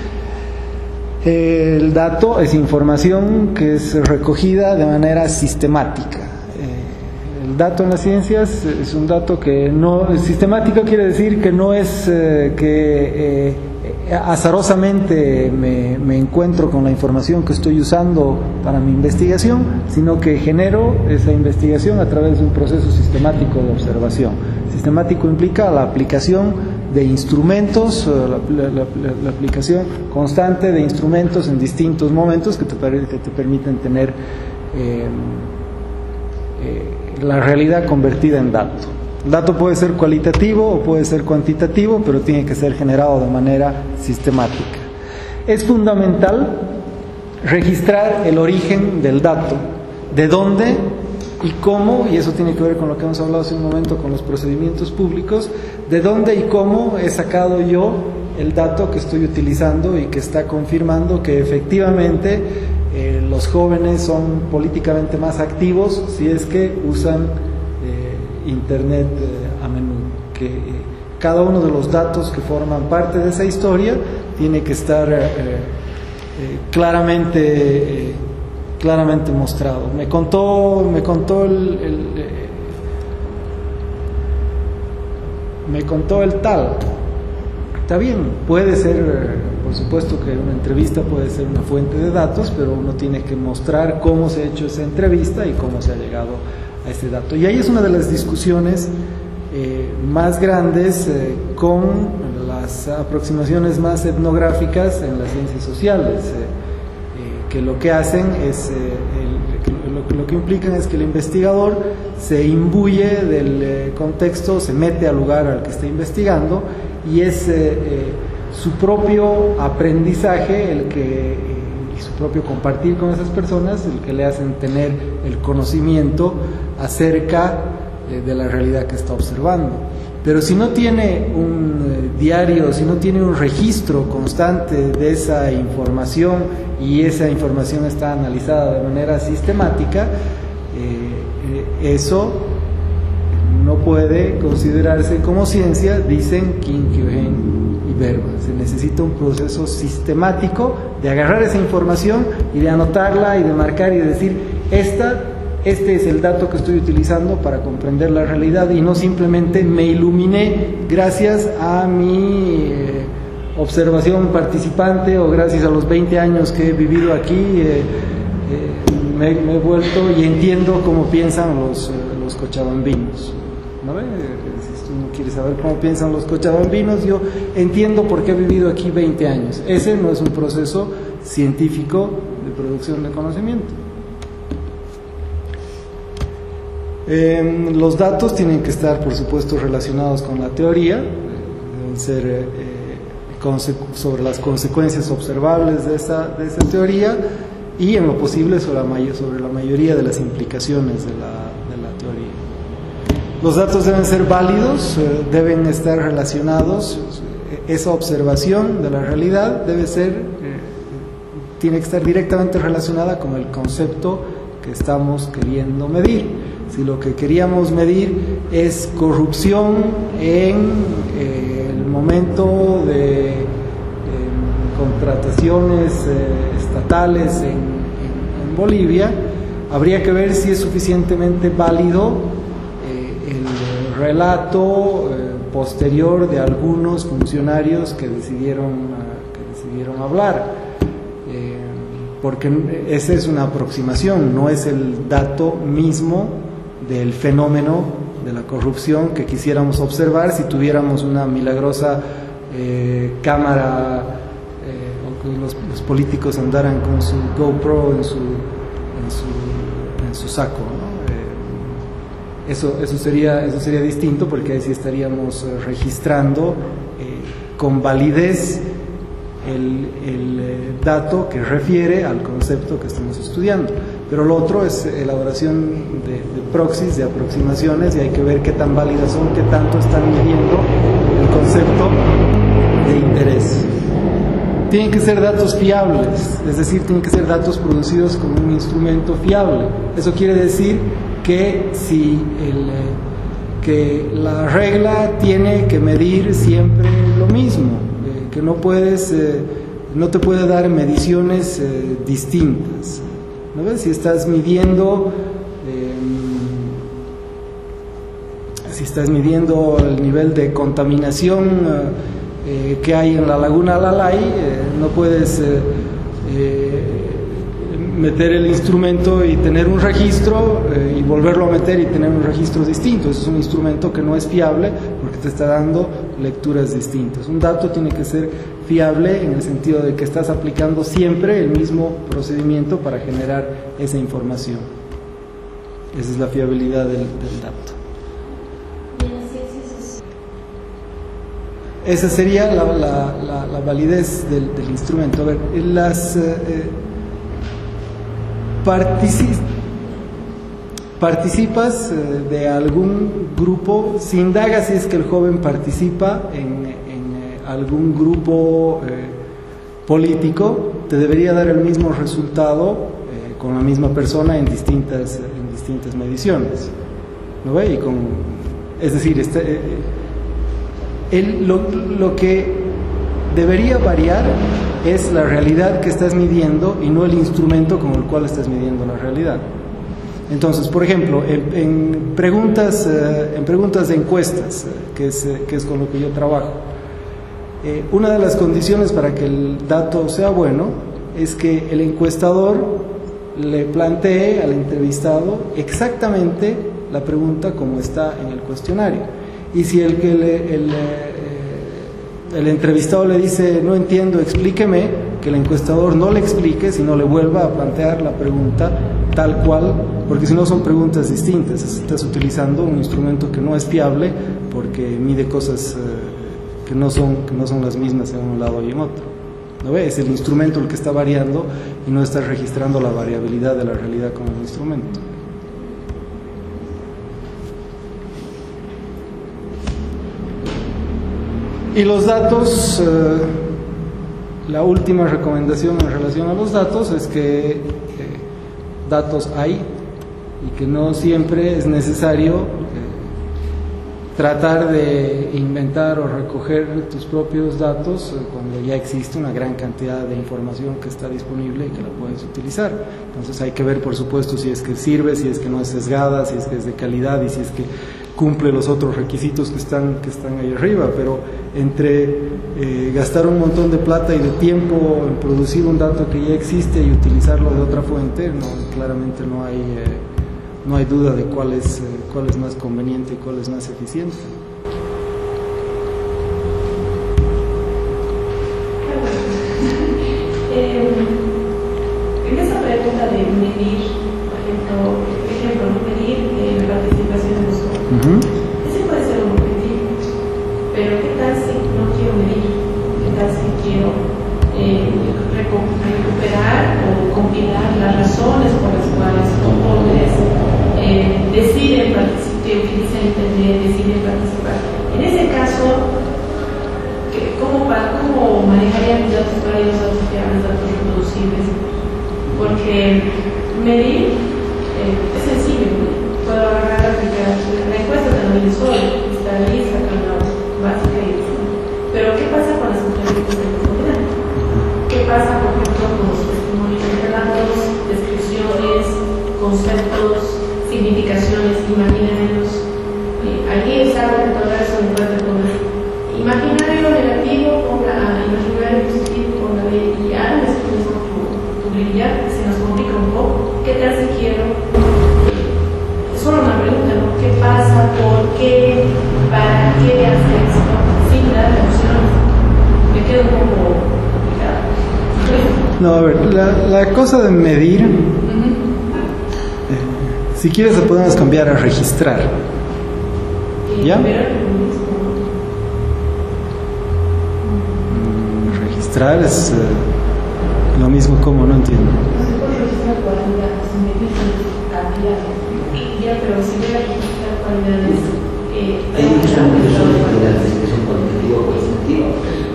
El dato es información que es recogida de manera sistemática. El dato en las ciencias es un dato que no es sistemático, quiere decir que no es que azarosamente me encuentro con la información que estoy usando para mi investigación, sino que genero esa investigación a través de un proceso sistemático de observación. Sistemático implica la aplicación de instrumentos, la aplicación constante de instrumentos en distintos momentos que te permiten tener la realidad convertida en dato. El dato puede ser cualitativo o puede ser cuantitativo, pero tiene que ser generado de manera sistemática. Es fundamental registrar el origen del dato, de dónde y cómo, y eso tiene que ver con lo que hemos hablado hace un momento con los procedimientos públicos, de dónde y cómo he sacado yo el dato que estoy utilizando y que está confirmando que efectivamente los jóvenes son políticamente más activos si es que usan Internet a menudo, que cada uno de los datos que forman parte de esa historia tiene que estar claramente mostrado. Me contó el tal. Está bien, puede ser, por supuesto que una entrevista puede ser una fuente de datos, pero uno tiene que mostrar cómo se ha hecho esa entrevista y cómo se ha llegado a ese dato. Y ahí es una de las discusiones más grandes con las aproximaciones más etnográficas en las ciencias sociales, que lo que hacen es, lo que implican es que el investigador se imbuye del contexto, se mete al lugar al que está investigando, y es su propio aprendizaje y su propio compartir con esas personas el que le hacen tener el conocimiento acerca de la realidad que está observando. Pero si no tiene un diario, si no tiene un registro constante de esa información y esa información está analizada de manera sistemática, eso no puede considerarse como ciencia, dicen Kim Kyo-hen y Bergman. Se necesita un proceso sistemático de agarrar esa información y de anotarla y de marcar y de decir, este es el dato que estoy utilizando para comprender la realidad, y no simplemente me iluminé gracias a mi observación participante o gracias a los 20 años que he vivido aquí, me he vuelto y entiendo cómo piensan los cochabambinos. ¿No ve? Si uno quiere saber cómo piensan los cochabambinos, yo entiendo por qué he vivido aquí 20 años. Ese no es un proceso científico de producción de conocimiento. Los datos tienen que estar, por supuesto, relacionados con la teoría, deben ser sobre las consecuencias observables de esa teoría, y en lo posible sobre la mayoría de las implicaciones de la teoría. Los datos deben ser válidos, deben estar relacionados, esa observación de la realidad tiene que estar directamente relacionada con el concepto que estamos queriendo medir. Si lo que queríamos medir es corrupción en el momento de contrataciones estatales en Bolivia, habría que ver si es suficientemente válido el relato posterior de algunos funcionarios que decidieron hablar, porque esa es una aproximación, no es el dato mismo del fenómeno de la corrupción que quisiéramos observar si tuviéramos una milagrosa cámara, o que los políticos andaran con su GoPro en su saco, ¿no? Eso sería distinto, porque ahí sí estaríamos registrando con validez el dato que refiere al concepto que estamos estudiando. Pero lo otro es elaboración de proxies, de aproximaciones, y hay que ver qué tan válidas son, qué tanto están midiendo el concepto de interés. Tienen que ser datos fiables, es decir, tienen que ser datos producidos con un instrumento fiable. Eso quiere decir que que la regla tiene que medir siempre lo mismo, que no te puede dar mediciones distintas. ¿No ves? Si estás midiendo el nivel de contaminación que hay en la laguna Lalay, no puedes meter el instrumento y tener un registro y volverlo a meter y tener un registro distinto. Eso es un instrumento que no es fiable porque te está dando lecturas distintas. Un dato tiene que ser fiable en el sentido de que estás aplicando siempre el mismo procedimiento para generar esa información. Esa es la fiabilidad del dato. Esa sería la validez del instrumento. A ver, participas de algún grupo, se indaga si es que el joven participa en algún grupo político, te debería dar el mismo resultado con la misma persona en distintas mediciones, ¿no ve? Y es decir, lo que debería variar es la realidad que estás midiendo y no el instrumento con el cual estás midiendo la realidad. Entonces, por ejemplo, en preguntas de encuestas, que es con lo que yo trabajo, una de las condiciones para que el dato sea bueno es que el encuestador le plantee al entrevistado exactamente la pregunta como está en el cuestionario. Y si el entrevistado le dice no entiendo, explíqueme, que el encuestador no le explique, sino le vuelva a plantear la pregunta tal cual, porque si no son preguntas distintas, estás utilizando un instrumento que no es fiable porque mide cosas que no son las mismas en un lado y en otro. ¿No ve? Es el instrumento el que está variando y no estás registrando la variabilidad de la realidad con el instrumento. Y los datos, la última recomendación en relación a los datos es que datos hay y que no siempre es necesario tratar de inventar o recoger tus propios datos cuando ya existe una gran cantidad de información que está disponible y que la puedes utilizar. Entonces hay que ver, por supuesto, si es que sirve, si es que no es sesgada, si es que es de calidad y si es que cumple los otros requisitos que están ahí arriba. Pero entre gastar un montón de plata y de tiempo en producir un dato que ya existe y utilizarlo de otra fuente, claramente no hay duda de cuál es más conveniente y cuál es más eficiente. En esa pregunta de medir, por ejemplo, medir la participación de los jóvenes, ese puede ser un objetivo, pero ¿qué tal si no quiero medir? ¿Qué tal si quiero recuperar o compilar las razones por las cuales los jóvenes deciden participar, que utilizan Internet, deciden participar? En ese caso, ¿cómo manejarían los datos para ellos, los datos reproducibles? Porque medir es sencillo, puedo agarrar la encuesta de la solo, está ahí, sacar la básica y eso. Pero ¿qué pasa con las entrevistas de profundidad? ¿Qué pasa, por ejemplo, con los testimonios de relatos, descripciones, conceptos, significaciones, imaginarios? Allí es algo que todavía se encuentra con imaginario negativo, ponga imaginario positivo, ponga y ahora después tu brillar se nos complica un poco. ¿Qué tal si quiero? Es solo una pregunta, ¿no? ¿Qué pasa? ¿Por qué? ¿Para qué hacer esto? Sin dar opciones. Me quedo un poco complicado. No, a ver, la cosa de medir, si quieres la podemos cambiar a registrar. ¿Ya? Registrar es lo mismo como, no entiendo. Pero si voy a registrar cualidades, hay muchos ámbitos de cualidades que son cuantitativos o cualitativos.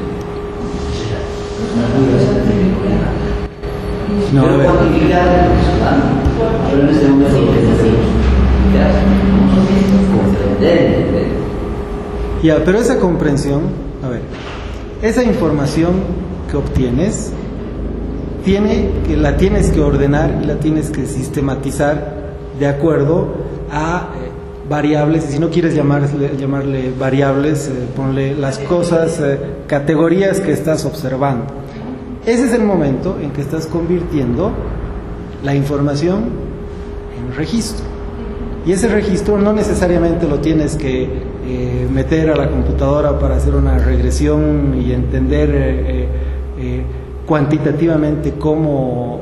No, pero cuantificar pero en este momento lo que necesitamos comprender. Ya, pero esa comprensión, a ver, esa información que obtienes, la tienes que ordenar y la tienes que sistematizar de acuerdo a variables, y si no quieres llamarle variables, ponle las cosas, categorías que estás observando. Ese es el momento en que estás convirtiendo la información en registro. Y ese registro no necesariamente lo tienes que meter a la computadora para hacer una regresión y entender cuantitativamente cómo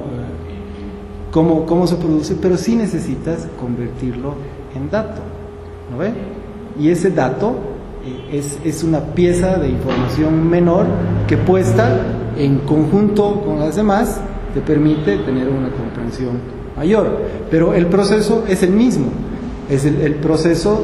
se produce, pero sí necesitas convertirlo en dato, ¿no ve? Y ese dato es una pieza de información menor que puesta en conjunto con las demás te permite tener una comprensión mayor, pero el proceso es el mismo, es el proceso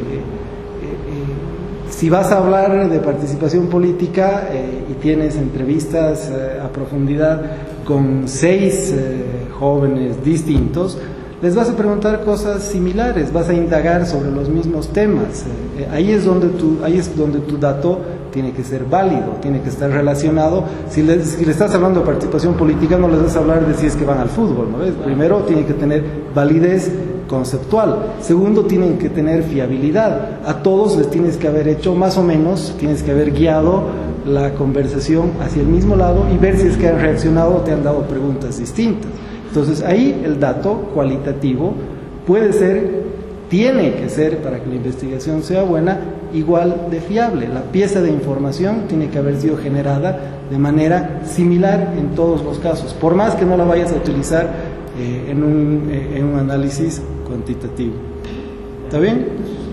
si vas a hablar de participación política y tienes entrevistas a profundidad con 6 jóvenes distintos, les vas a preguntar cosas similares, vas a indagar sobre los mismos temas. Ahí es donde tu dato tiene que ser válido, tiene que estar relacionado. Si le estás hablando de participación política, no les vas a hablar de si es que van al fútbol, ¿no ves? Primero, tiene que tener validez conceptual. Segundo, tienen que tener fiabilidad. A todos les tienes que haber hecho más o menos, tienes que haber guiado la conversación hacia el mismo lado y ver si es que han reaccionado o te han dado preguntas distintas. Entonces ahí el dato cualitativo tiene que ser, para que la investigación sea buena, igual de fiable. La pieza de información tiene que haber sido generada de manera similar en todos los casos, por más que no la vayas a utilizar en un análisis cuantitativo. ¿Está bien?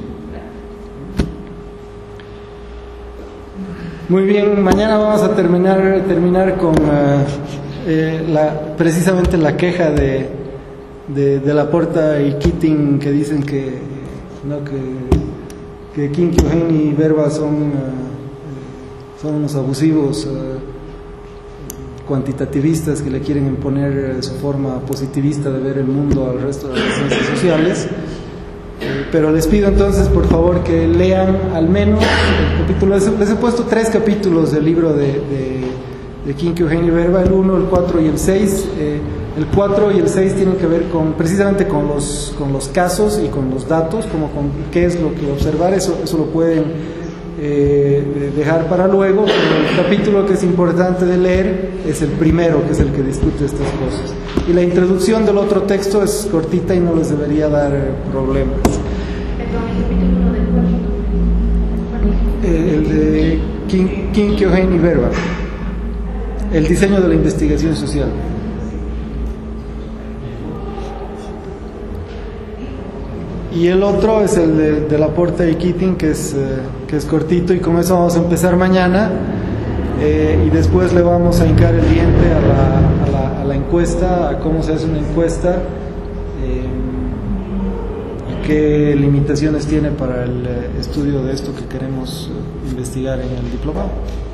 Muy bien, mañana vamos a terminar con precisamente la queja de Laporta y Keating, que dicen que Kim Kyo-hen y Verba son unos abusivos cuantitativistas que le quieren imponer su forma positivista de ver el mundo al resto de las ciencias sociales. Pero les pido entonces, por favor, que lean al menos el capítulo. Les he puesto 3 capítulos del libro de Kim Kyo-hen y Verba, el 1, el 4 y el 6. El 4 y el 6 tienen que ver precisamente con los casos y con los datos, como con qué es lo que observar. Eso lo pueden dejar para luego, pero el capítulo que es importante de leer es el primero, que es el que discute estas cosas. Y la introducción del otro texto es cortita y no les debería dar problemas. El de Kim Kyo-hen y Verba, el diseño de la investigación social. Y el otro es el de Laporta y Keating, que es cortito, y con eso vamos a empezar mañana, y después le vamos a hincar el diente a la encuesta, a cómo se hace una encuesta, y qué limitaciones tiene para el estudio de esto que queremos investigar en el diplomado.